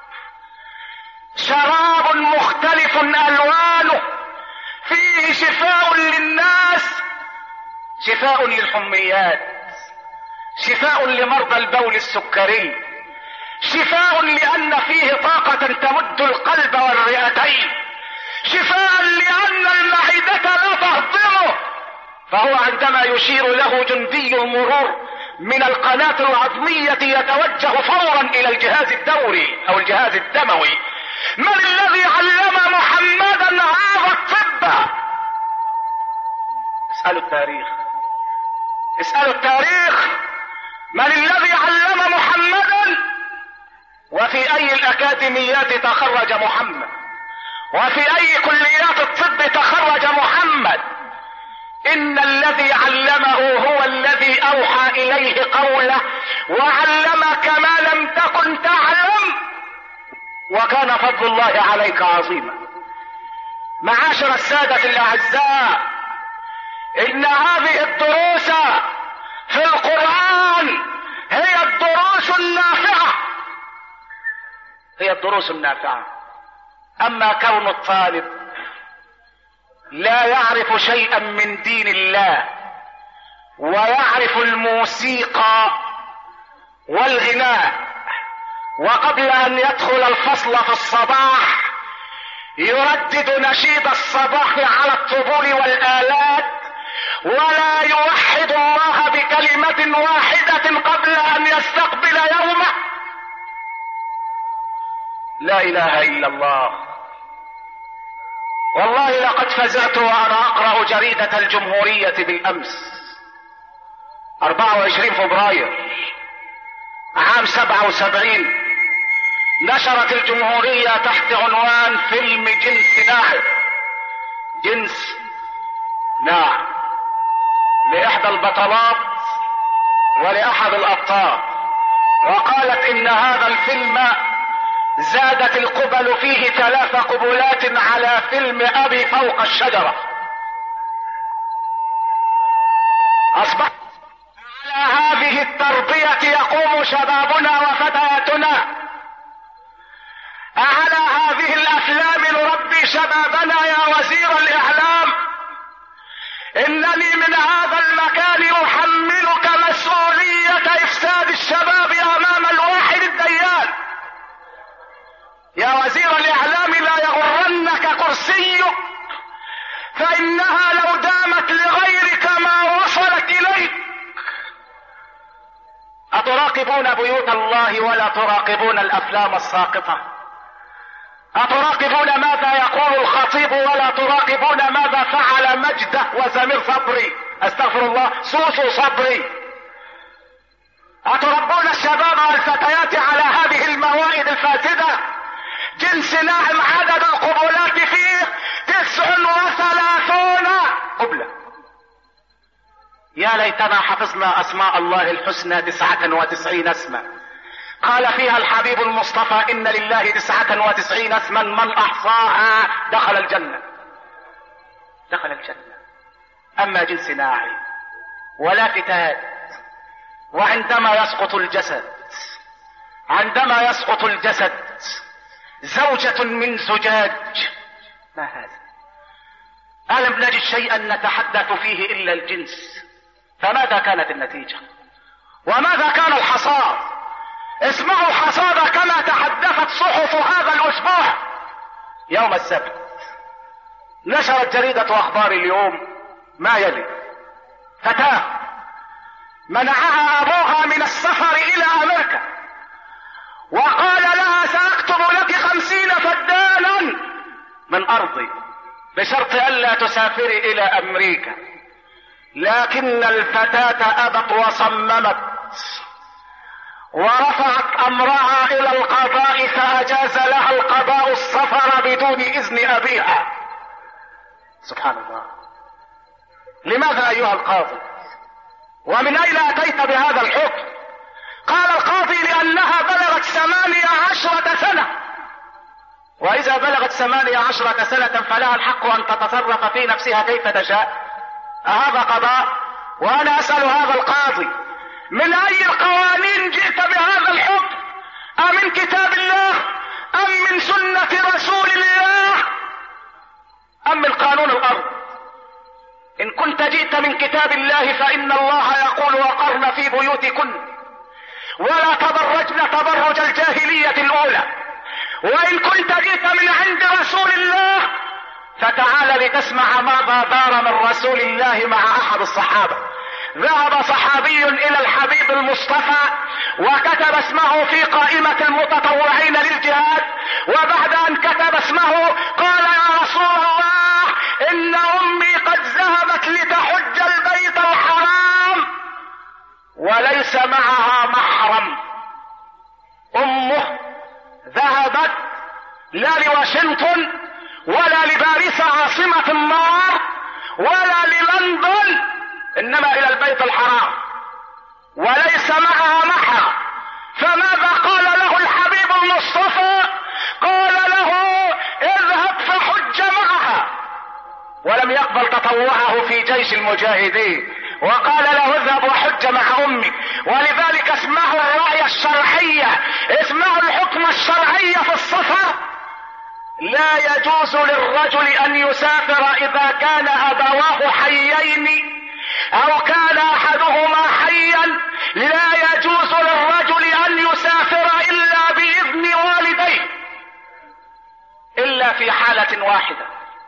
Speaker 1: شراب مختلف الوانه، فيه شفاء للناس، شفاء للحميات، شفاء لمرضى البول السكري، شفاء لان فيه طاقة تمد القلب والرئتين، شفاء لان المعدة لا تهضمه، فهو عندما يشير له جندي المرور من القناة العظمية يتوجه فورا الى الجهاز الدوري او الجهاز الدموي. من الذي علم محمدا هذا الطب؟ اسألوا التاريخ، اسألوا التاريخ، من الذي علم محمدا؟ وفي اي الاكاديميات تخرج محمد؟ وفي اي كليات الطب تخرج محمد؟ ان الذي علمه هو الذي اوحى اليه قوله وعلمك ما لم تكن تعلم وكان فضل الله عليك عظيما. معاشر السادة الاعزاء، ان هذه الدروس في القرآن هي الدروس النافعة، هي الدروس النافعة. اما كون الطالب لا يعرف شيئا من دين الله ويعرف الموسيقى والغناء، وقبل ان يدخل الفصل في الصباح يردد نشيد الصباح على الطبول والآلات، ولا يوحد الله بكلمة واحدة قبل ان يستقبل يومه، لا اله الا الله. والله لقد فزعت وانا اقرأ جريدة الجمهورية بالامس اربعة وعشرين فبراير عام سبعة وسبعين، نشرت الجمهورية تحت عنوان فيلم جنس ناعم، جنس ناعم، لإحدى البطلات ولأحد الأبطال، وقالت إن هذا الفيلم زادت القبل فيه ثلاث قبلات على فيلم أبي فوق الشجرة. أصبح على هذه التربية يقوم شبابنا وفتياتنا، على هذه الأفلام نربي شبابنا يا وزير الإعلام. إنني من هذا المكان أحملك مسؤولية إفساد الشباب أمام الواحد الديان. يا وزير الإعلام لا يغرنك كرسيك، فإنها لو دامت لغيرك ما وصلت إليك. أتراقبون بيوت الله ولا تراقبون الأفلام الساقطة؟ أتراقبون ماذا يقول الخطيب ولا تراقبون ماذا فعل مجده وزمير صبري، استغفر الله، سوسو صبري؟ أتربون الشباب والفتيات على هذه الموائد الفاسدة؟ جنس ناعم عدد القبلات فيه تسع وثلاثون قبلة. يا ليتنا حفظنا اسماء الله الحسنى تسعة وتسعين اسما، قال فيها الحبيب المصطفى ان لله تسعة وتسعين اسما من احصاها دخل الجنة، دخل الجنة. اما جنس ناعم ولا فتات، وعندما يسقط الجسد، عندما يسقط الجسد زوجة من زجاج، ما هذا؟ ألم نجد شيئا نتحدث فيه إلا الجنس، فماذا كانت النتيجة؟ وماذا كان الحصاد؟ اسمعوا الحصاد كما تحدثت صحف هذا الأسبوع. يوم السبت نشرت جريدة أخبار اليوم ما يلي: فتاة منعها أبوها من السفر إلى أمريكا وقال لها سأكتب لك خمسين فدانا من أرضي بشرط ألا تسافري إلى أمريكا، لكن الفتاة أبت وصممت ورفعت أمرها إلى القضاء، فأجاز لها القضاء السفر بدون إذن أبيها. سبحان الله. لماذا أيها القاضي؟ ومن أين أتيت بهذا الحكم؟ قال القاضي: لأنها بلغت ثمانية عشرة سنة وإذا بلغت ثمانية عشرة سنة فلها الحق أن تتصرف في نفسها كيف تشاء. هذا قضاء. وأنا أسأل هذا القاضي: من أي القوانين جئت بهذا الحكم؟ أمن كتاب الله أم من سنة رسول الله أم من قانون الأرض؟ إن كنت جئت من كتاب الله فإن الله يقول: وقرن في بيوتكن ولا تبرجن تبرج الجاهلية الأولى. وإن كنت جئت من عند رسول الله فتعال لتسمع ماذا دار من رسول الله مع أحد الصحابة. ذهب صحابي إلى الحبيب المصطفى وكتب اسمه في قائمة المتطوعين للجهاد، وبعد أن كتب اسمه قال: يا رسول الله، إن أمي قد ذهبت لتحج البيت الحرام وليس معها محرم. أمه ذهبت لا لواشنطن ولا لباريس عاصمة النار ولا للندن، إنما إلى البيت الحرام وليس معها محرم. فماذا قال له الحبيب المصطفى؟ قال له: اذهب فحج معها. ولم يقبل تطوعه في جيش المجاهدين، وقال له: اذهب وحج مع امك. ولذلك اسمه الرعية الشرعية، اسمه الحكم الشرعي في السفر. لا يجوز للرجل ان يسافر اذا كان ابواه حيين او كان احدهما حيا. لا يجوز للرجل ان يسافر الا باذن والديه، الا في حالة واحدة.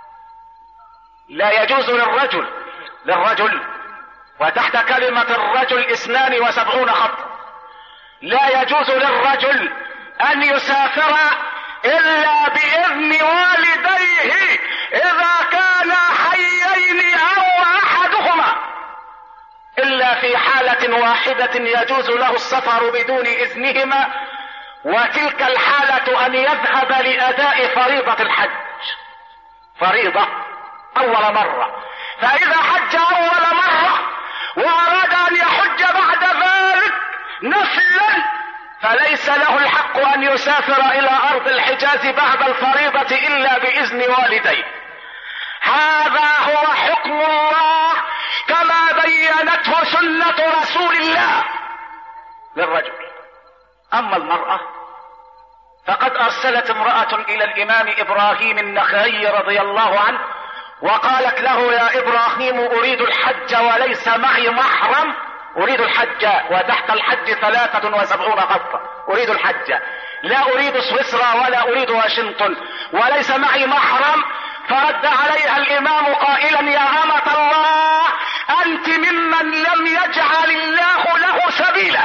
Speaker 1: لا يجوز للرجل للرجل وتحت كلمة الرجل اثنان وسبعون خط. لا يجوز للرجل ان يسافر الا باذن والديه اذا كان حيين او احدهما، الا في حالة واحدة يجوز له السفر بدون اذنهما، وتلك الحالة ان يذهب لاداء فريضة الحج، فريضة اول مرة. فاذا حج اول مرة واراد ان يحج بعد ذلك نفلا فليس له الحق ان يسافر الى ارض الحجاز بعد الفريضة الا باذن والديه. هذا هو حكم الله كما بينته سنة رسول الله للرجل. اما المرأة فقد ارسلت امرأة الى الامام ابراهيم النخعي رضي الله عنه وقالت له: يا ابراهيم، اريد الحج وليس معي محرم. اريد الحج، وتحت الحج ثلاثة وسبعون خطة. اريد الحج، لا اريد سويسرا ولا اريد واشنطن، وليس معي محرم. فرد عليها الامام قائلا: يا أمة الله، انت ممن لم يجعل الله له سبيلا.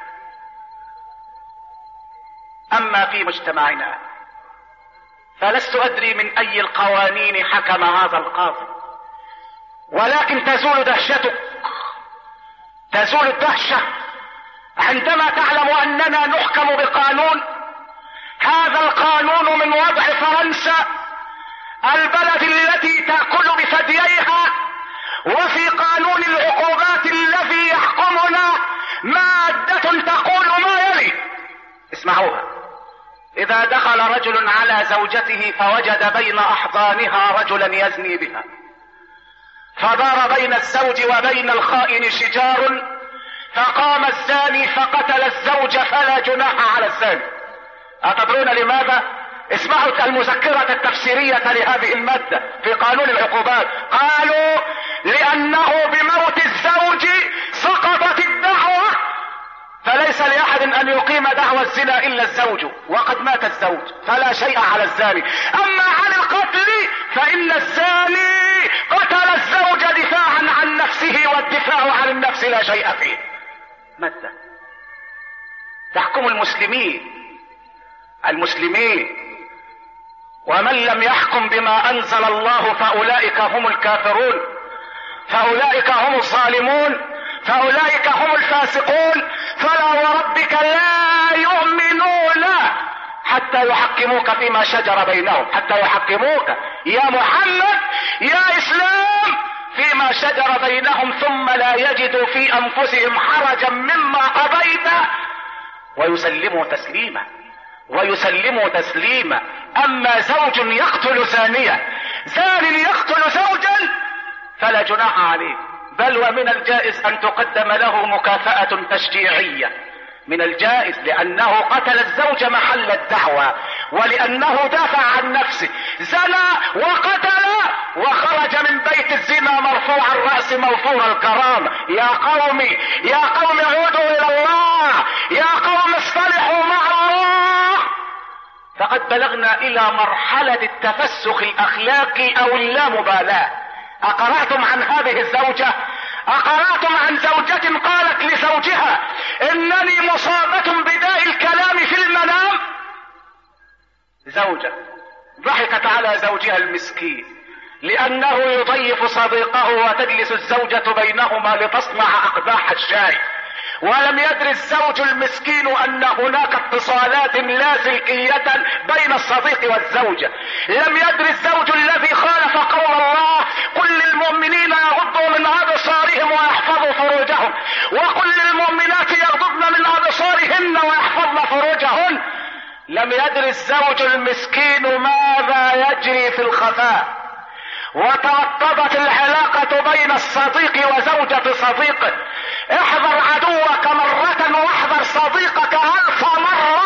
Speaker 1: اما في مجتمعنا فلست ادري من اي القوانين حكم هذا القاضي، ولكن تزول دهشتك، تزول الدهشة عندما تعلم اننا نحكم بقانون. هذا القانون من وضع فرنسا، البلد التي تأكل بثدييها. وفي قانون العقوبات الذي يحكمنا مادة تقول ما يلي، اسمعوها: إذا دخل رجل على زوجته فوجد بين أحضانها رجلا يزني بها، فدار بين الزوج وبين الخائن شجار، فقام الزاني فقتل الزوج فلا جناح على الزاني. أتدرون لماذا؟ اسمعوا المذكرة التفسيرية لهذه المادة في قانون العقوبات. قالوا: لأنه بموت الزوج سقطت الدعوة، فليس لأحد أن يقيم دعوى الزنا إلا الزوج، وقد مات الزوج فلا شيء على الزاني. أما عن القتل فإن الزاني قتل الزوج دفاعا عن نفسه، والدفاع عن النفس لا شيء فيه. مادة تحكم المسلمين المسلمين ومن لم يحكم بما أنزل الله فأولئك هم الكافرون، فأولئك هم الظالمون، فأولئك هم الفاسقون. فلا وربك لا يؤمنون حتى يحكموك فيما شجر بينهم، حتى يحكموك يا محمد يا إسلام فيما شجر بينهم، ثم لا يجدوا في أنفسهم حرجا مما قضيت ويسلموا تسليما. ويسلموا تسليما. اما زوج يقتل زانية، زان يقتل زوجا، فلا جناح عليه، بل ومن الجائز ان تقدم له مكافأة تشجيعية، من الجائز، لانه قتل الزوج محل الدعوة، ولانه دافع عن نفسه، زنى وقتل وخرج من بيت الزنا مرفوع الرأس موفور الكرامة. يا قوم يا قوم عودوا الى الله، يا قوم اصطلحوا مع الله. فقد بلغنا الى مرحلة التفسخ الاخلاقي او اللامبالاة. اقرأتم عن هذه الزوجة؟ اقرأتم عن زوجة قالت لزوجها انني مصابة بداء الكلام في المنام؟ زوجة ضحكت على زوجها المسكين لانه يضيف صديقه وتجلس الزوجة بينهما لتصنع اقداح الشاي، ولم يدر الزوج المسكين ان هناك اتصالات لاسلكية بين الصديق والزوجة. لم يدر الزوج الذي خالف قول الله قل للمؤمنين يغضوا من ابصارهم ويحفظوا فروجهم، وقل للمؤمنات يغضضن من ابصارهن ويحفظن فروجهن. لم يدر الزوج المسكين ماذا يجري في الخفاء، وتوطدت العلاقة بين الصديق وزوجة صديقه. احذر عدوك مرة واحذر صديقك الف مرة،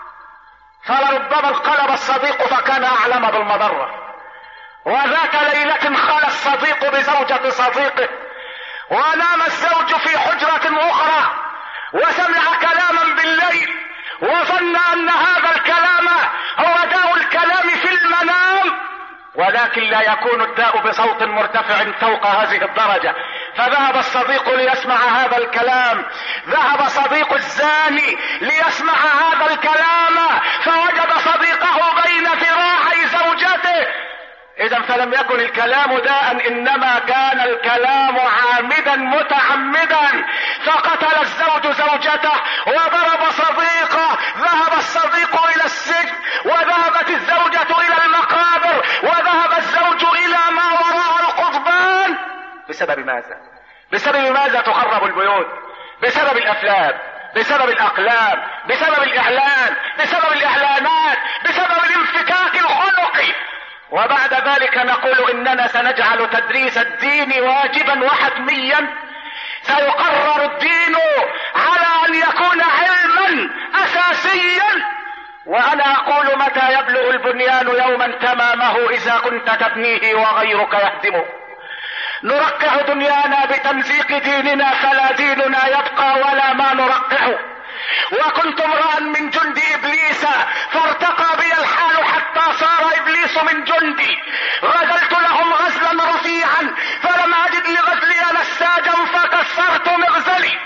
Speaker 1: فلربما انقلب الصديق فكان اعلم بالمضرة. وذات ليلة خلى الصديق بزوجة صديقه، ونام الزوج في حجرة اخرى وسمع كلاما بالليل، وظن ان هذا الكلام هو داء الكلام في المنام، ولكن لا يكون الداء بصوت مرتفع فوق هذه الدرجة. فذهب الصديق ليسمع هذا الكلام، ذهب صديق الزاني ليسمع هذا الكلام، فوجد صديقه بين ذراعي زوجته. اذا فلم يكن الكلام داء، انما كان الكلام عامدا متعمدا، فقتل الزوج زوجته وضرب صديقه. ذهب الصديق الى السجن، وذهبت الزوجة الى المقابر، وذهب الزوج الى ما وراء القضبان. بسبب ماذا؟ بسبب ماذا تخرب البيوت؟ بسبب الافلام، بسبب الاقلام، بسبب الاعلان، بسبب الاعلانات، بسبب الانفكاك الخلقي. وبعد ذلك نقول اننا سنجعل تدريس الدين واجبا وحتميا، سيقرر الدين على ان يكون علما اساسيا. وانا اقول متى يبلغ البنيان يوما تمامه اذا كنت تبنيه وغيرك يهدمه. نرقع دنيانا بتمزيق ديننا فلا ديننا يبقى ولا ما نرقعه. وكنت امرأ من جند ابليس فارتقى بي الحال حتى صار ابليس من جندي. غزلت لهم غزلا رفيعا فلم اجد لغزلي نساجا فكسرت مغزلي.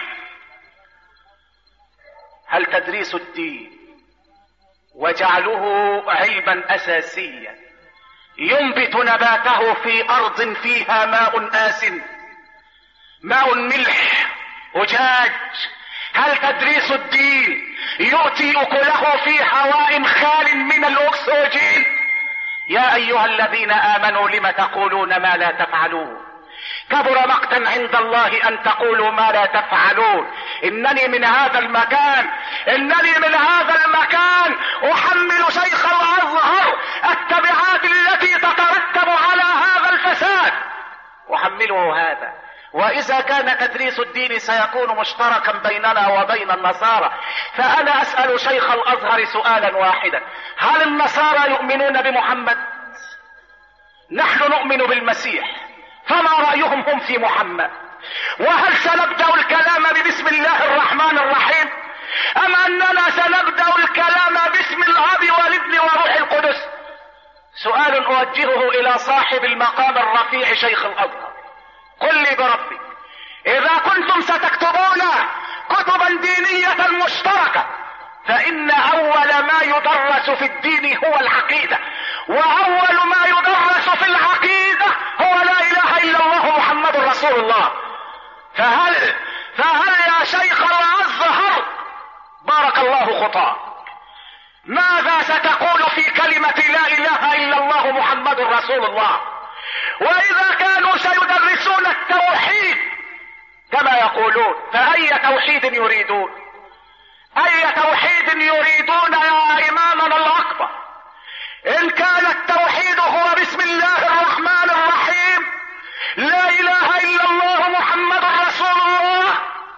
Speaker 1: هل تدريس الدين وجعله علما اساسيا ينبت نباته في ارض فيها ماء آسن، ماء ملح أجاج، هل تدريس الدين يؤتي أكله في هواء خال من الأكسجين؟ يا أيها الذين آمنوا لم تقولون ما لا تفعلون؟ كبر مقتا عند الله أن تقولوا ما لا تفعلون. إنني من هذا المكان إنني من هذا المكان أحمل شيخ الأزهر التبعات التي تترتب على هذا الفساد، أحمله هذا. وإذا كان تدريس الدين سيكون مشتركا بيننا وبين النصارى، فأنا أسأل شيخ الأزهر سؤالا واحدا: هل النصارى يؤمنون بمحمد؟ نحن نؤمن بالمسيح، فما رأيهم هم في محمد؟ وهل سنبدأ الكلام ببسم الله الرحمن الرحيم، أم أننا سنبدأ الكلام باسم الأب والابن وروح القدس؟ سؤال أوجهه إلى صاحب المقام الرفيع شيخ الأزهر. قل لي بربك، إذا كنتم ستكتبون كتبا دينية مشتركة، فإن أول ما يدرس في الدين هو العقيدة، وأول ما يدرس في العقيدة هو لا إله إلا الله محمد رسول الله. فهل فهل يا شيخ الأزهر بارك الله خطاك، ماذا ستقول في كلمة لا إله إلا الله محمد رسول الله؟ وإذا كانوا سيدرسون التوحيد كما يقولون، فأي توحيد يريدون؟ اي توحيد يريدون يا امامنا الاكبر؟ ان كان التوحيد هو بسم الله الرحمن الرحيم لا اله الا الله محمد رسول الله،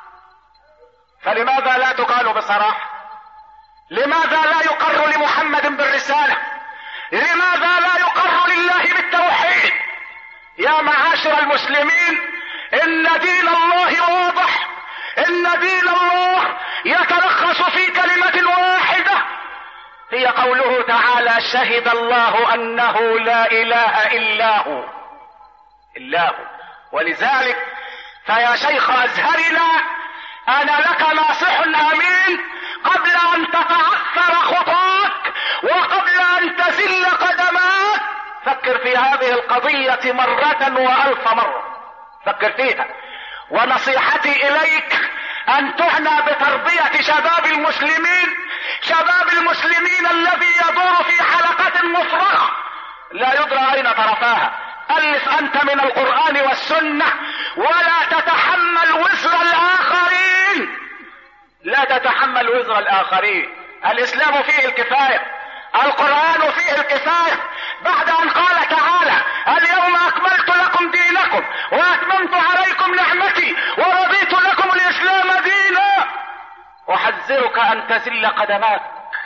Speaker 1: فلماذا لا تقال بصراحة؟ لماذا لا يقر لمحمد بالرسالة؟ لماذا لا يقر لله بالتوحيد؟ يا معاشر المسلمين، ان دين الله واضح، ان دين الله يتلخص في كلمة واحدة، هي قوله تعالى: شهد الله انه لا اله الا هو الا هو. ولذلك فيا شيخ ازهرنا، انا لك ناصح امين، قبل ان تتعثر خطاك وقبل ان تزل قدماك فكر في هذه القضية مرة والف مرة، فكر فيها. ونصيحتي اليك ان تعنى بتربية شباب المسلمين، شباب المسلمين الذي يدور في حلقة مفرغة لا يدرى اين طرفاها. الف انت من القرآن والسنة ولا تتحمل وزر الاخرين، لا تتحمل وزر الاخرين. الاسلام فيه الكفاية، القرآن فيه الكفاية، بعد ان قال تعالى: اليوم اكملت لكم دينكم واتممت عليكم نعمتي ورضيت لكم الاسلام دينا. احذرك ان تزل قدماك،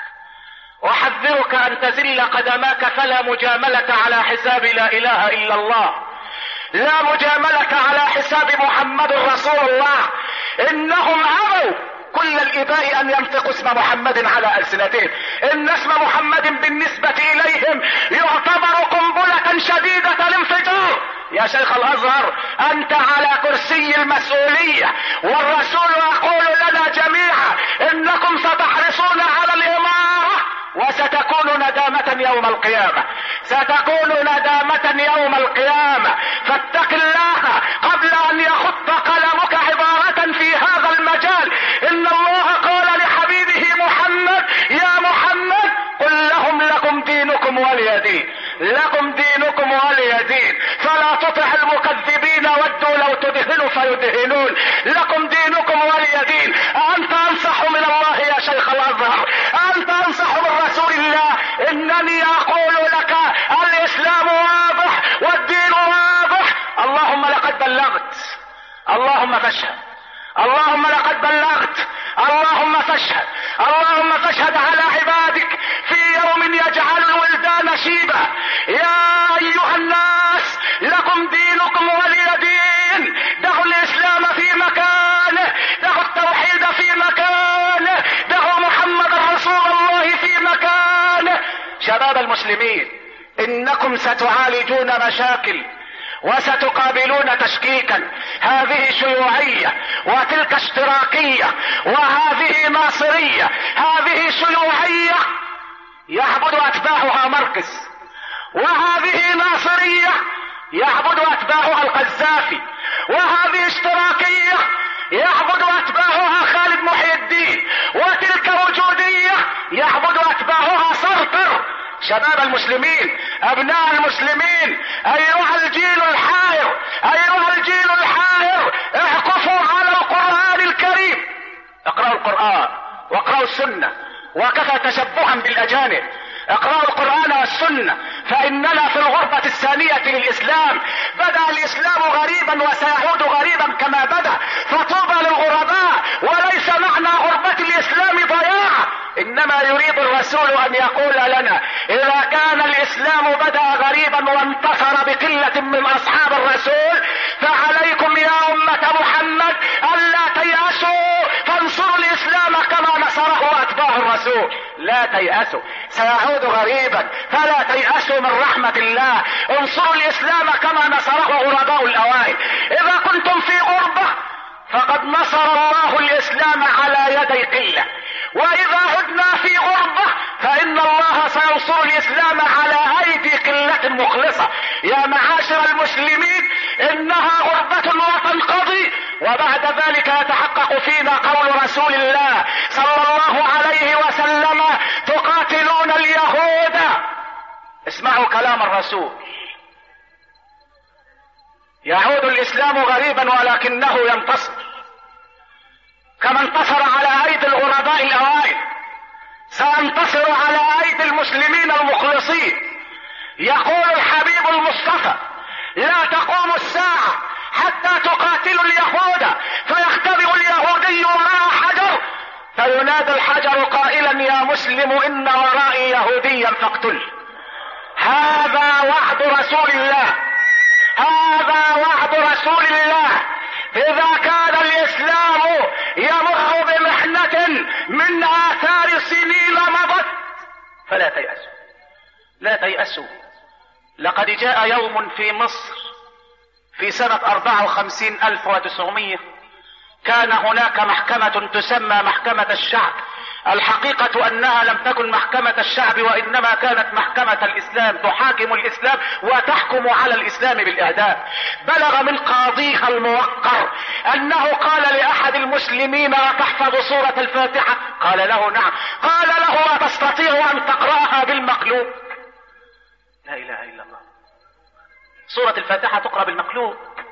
Speaker 1: احذرك ان تزل قدماك، فلا مجاملة على حساب لا اله الا الله، لا مجاملة على حساب محمد رسول الله. انهم ابوا كل الاباء ان ينطقوا اسم محمد على السنتهم، ان اسم محمد بالنسبة اليهم يعتبر قنبلة شديدة الانفجار. يا شيخ الازهر، انت على كرسي المسؤولية، والرسول يقول لنا جميعا: انكم ستحرصون على الامارة وستكون ندامة يوم القيامة، ستكون ندامة يوم القيامة. فاتق الله قبل ان يخط قلمك عبارة في هذا المجال. ان الله قال لحبيبه محمد: يا محمد قل لهم لكم دينكم ولي دين، لكم دينكم ولي دين، فلا تطع المكذبين ودوا لو تدهنوا فيدهنون، لكم دينكم ولي دين. أنت أنصح من الله يا شيخ الأزهر، أنت أنصح من رسول الله. إنني أقول لك الإسلام واضح والدين واضح. اللهم لقد بلغت، اللهم فاشهد، اللهم لقد بلغت، اللهم فاشهد، اللهم فاشهد على عبادك في يوم يجعل الولدان شيبا. يا ايها الناس لكم دينكم ولي دين. دعوا الاسلام في مكانه، دعوا التوحيد في مكانه، دعوا محمد رسول الله في مكانه. شباب المسلمين، انكم ستعالجون مشاكل وستقابلون تشكيكا. هذه شيوعية وتلك اشتراكية وهذه ناصرية. هذه شيوعية يعبد اتباعها مركز، وهذه ناصرية يعبد اتباعها القذافي، وهذه اشتراكية يعبد اتباعها خالد محي الدين، وتلك وجودية يعبد اتباعها سرطر. شباب المسلمين، ابناء المسلمين، ايها الجيل الحائر، ايها الجيل الحائر، اعكفوا على القرآن الكريم. اقرأوا القرآن واقرأوا السنة، وكفى تشبها بالاجانب. اقرأوا القرآن والسنة، فإننا في الغربة الثانية للإسلام. بدأ الإسلام غريبا وسيعود غريبا كما بدأ، فطوبى للغرباء. وليس معنى غربة الإسلام ضياع، إنما يريد الرسول أن يقول لنا: إذا كان الإسلام بدأ غريبا وانتصر بقلة من أصحاب الرسول، فعليكم يا أمة محمد ألا تيأسوا، فانصروا الإسلام كما نصره أتباع الرسول. لا تيأسوا، سيعود غريبا، فلا تيأسوا من رحمة الله. انصروا الإسلام كما نصره غرباء الأوائل. إذا كنتم في غربة فقد نصر الله الإسلام على يدي قلة، وإذا عدنا في غربة فإن الله سينصر الإسلام على أيدي قلة مخلصة. يا معاشر المسلمين، إنها غربة وتنقضي، وبعد ذلك يتحقق فينا قول رسول الله صلى الله عليه وسلم: تقاتلون اليهود. اسمعوا كلام الرسول: يعود الإسلام غريبا ولكنه ينتصر، كما انتصر على أيدي الغرباء الشهداء الاوائل، سانتصر على ايدي المسلمين المخلصين. يقول الحبيب المصطفى: لا تقوم الساعة حتى تقاتلوا اليهود فيختبئ اليهودي وراء حجر فينادى الحجر قائلا: يا مسلم إن ورائي يهوديا فاقتله. هذا وعد رسول الله، هذا وعد رسول الله. إذا كان الإسلام يمر بمحنة من آثار سنين مضت فلا تيأسوا، لا تيأسوا. لقد جاء يوم في مصر في سنة أربعة وخمسين ألف وتسعمية، كان هناك محكمة تسمى محكمة الشعب. الحقيقة أنها لم تكن محكمة الشعب، وإنما كانت محكمة الإسلام، تحاكم الإسلام وتحكم على الإسلام بالإعدام. بلغ من قاضيها الموقر أنه قال لأحد المسلمين: أتحفظ سورة الفاتحة؟ قال له: نعم. قال له: أتستطيع أن تقرأها بالمقلوب؟ لا إله إلا الله. سورة الفاتحة تقرأ بالمقلوب،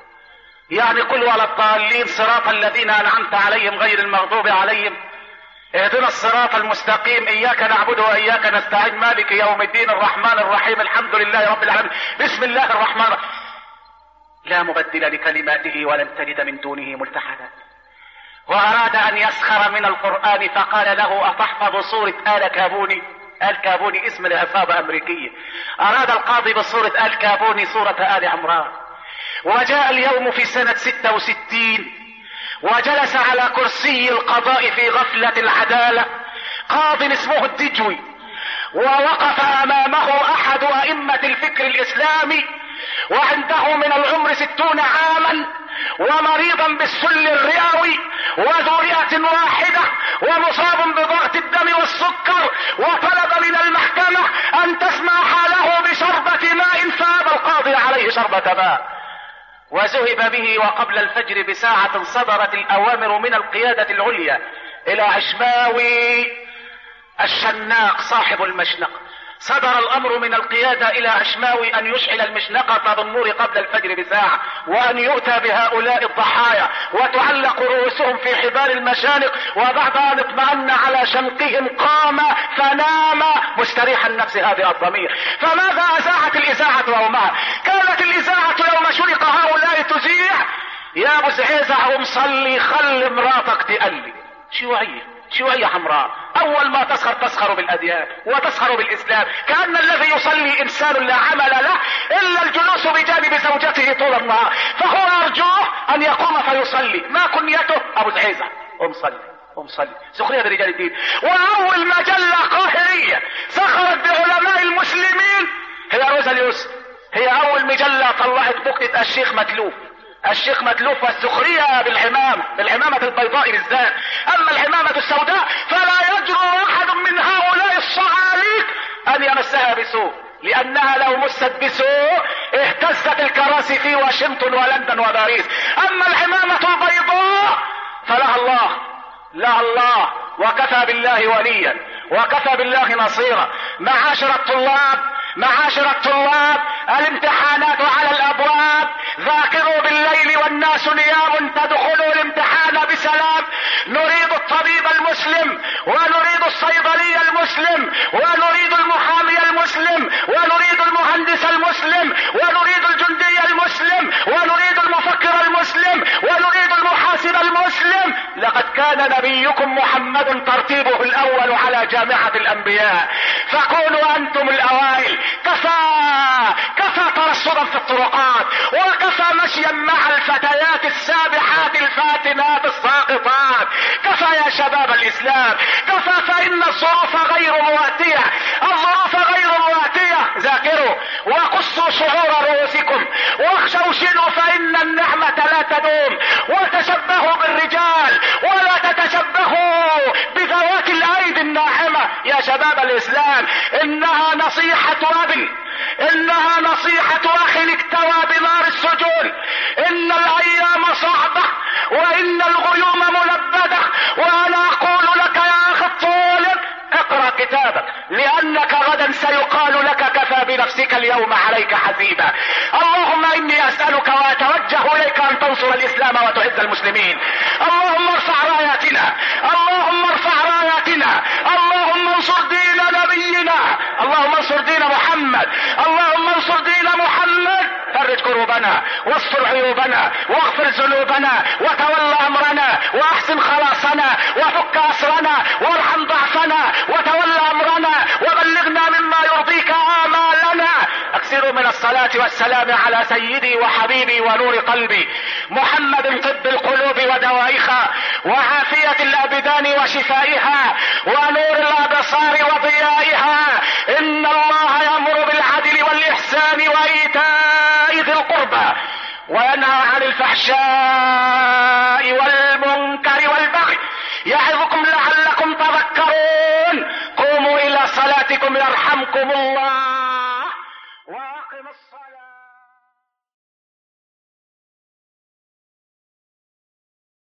Speaker 1: يعني قل ولا الضالين صراط الذين أنعمت عليهم غير المغضوب عليهم اهدنا الصراط المستقيم إياك نعبد وإياك نستعين مالك يوم الدين الرحمن الرحيم الحمد لله رب العالمين بسم الله الرحمن الرحيم. لا مبدل لكلماته ولن تجد من دونه ملتحدا. وأراد أن يسخر من القرآن فقال له: أتحفظ سورة آل كابوني؟ آل كابوني اسم لعصابة أمريكية. أراد القاضي بسورة آل كابوني سورة آل عمران. وجاء اليوم في سنة ستة وستين وجلس على كرسي القضاء في غفلة العدالة قاض اسمه الدجوي، ووقف أمامه أحد أئمة الفكر الإسلامي وعنده من العمر ستون عاما ومريضا بالسل الرئوي وذو رئة واحدة ومصاب بضغط الدم والسكر، وطلب من المحكمة أن تسمح له بشربة ماء، فأبى القاضي عليه شربة ماء وذهب به. وقبل الفجر بساعة صدرت الأوامر من القيادة العليا إلى عشماوي الشناق صاحب المشنق. صدر الأمر من القيادة إلى عشماوي أن يشعل المشنقة بالنور قبل الفجر بساعة، وأن يؤتى بهؤلاء الضحايا وتعلق رؤوسهم في حبال المشانق، وبعد أن اطمأن على شنقهم قام فنام مستريح النفس هذه الضمير. فماذا أذاعت الإذاعة يومها؟ كانت الإذاعة يوم شرق هؤلاء تذيع: يا أبو زعيزة قم صلي خل مراتك تقلي. شيوعية، شيوعية حمراء. أول ما تسخر تسخر بالأديان وتسخر بالإسلام، كأن الذي يصلي إنسان لا عمل له إلا الجلوس بجانب زوجته طول النهار، فهو يرجوه أن يقوم فيصلي. ما كنيته؟ أبو زعيزة قم صلي قم صلي. سخرية برجال الدين. وأول مجلة قاهرية سخرت بعلماء المسلمين هي روزا اليوسف. هي أول مجلة طلعت بكتة الشيخ متلوف، الشيخ متلوف، والسخرية بالعمامة، بالعمامة البيضاء بالذات. أما العمامة السوداء فلا يجرؤ أحد من هؤلاء الصعاليك أن يمسها بسوء، لأنها لو مست بسوء اهتزت الكراسي في واشنطن ولندن وباريس. أما العمامة البيضاء فلها الله، لا الله، وكفى بالله وليا وكفى بالله نصيرا. معاشر الطلاب، معاشر الطلاب، الامتحانات على الابواب، ذاكروا بالليل والناس نيام تدخلوا الامتحان بسلام. نريد الطبيب المسلم، ونريد الصيدلي المسلم، ونريد المحامي المسلم، ونريد المهندس المسلم، ونريد الجندي المسلم، ونريد المفكر المسلم، ونريد المحاسب المسلم. لقد كان نبيكم محمد ترتيبه الاول على جامعة الانبياء، فكونوا انتم الاوائل. كفى كفى ترصدا في الطرقات، وكفى مشيا مع الفتيات السابحات الفاتنات الساقطات. كفى يا شباب الاسلام، كفى، فان الظروف غير مواتية، الظروف غير مواتية. ذاكروا وقصوا شعور رؤوسكم واخشوشنوا فان النعمة لا تدوم، وتشبهوا بالرجال ولا تتشبهوا بذوات الايدي الناعمة. يا شباب الاسلام، انها نصيحة ابن، انها نصيحة اخ اكتوى بنار السجون. ان الايام صعبة وان الغيوم ملبدة، وانا اقول لك يا اخي الطالب اقرأ كتابك، لانك غدا سيقال لك كفى بنفسك اليوم عليك حسيبا. اللهم اني اسألك واتوجه اليك ان تنصر الاسلام وتعز المسلمين. اللهم ارفع راياتنا، اللهم ارفع راياتنا محمد. اللهم انصر دين محمد، فرج كروبنا واستر عيوبنا واغفر ذنوبنا وتولى امرنا واحسن خلاصنا وفك اسرنا وارحم ضعفنا وتولى امرنا وبلغنا مما يرضيك آمالنا. اكثروا من الصلاة والسلام على سيدي وحبيبي ونور قلبي محمد، طب القلوب ودوائها وعافية الابدان وشفائها ونور الابصار وضيائها. ان الله يأمر بالعدل والاحسان وايتاء ذي القربى وينهى عن الفحشاء والمنكر والبغي يعظكم لعلكم تذكرون. قوموا الى صلاتكم يرحمكم الله.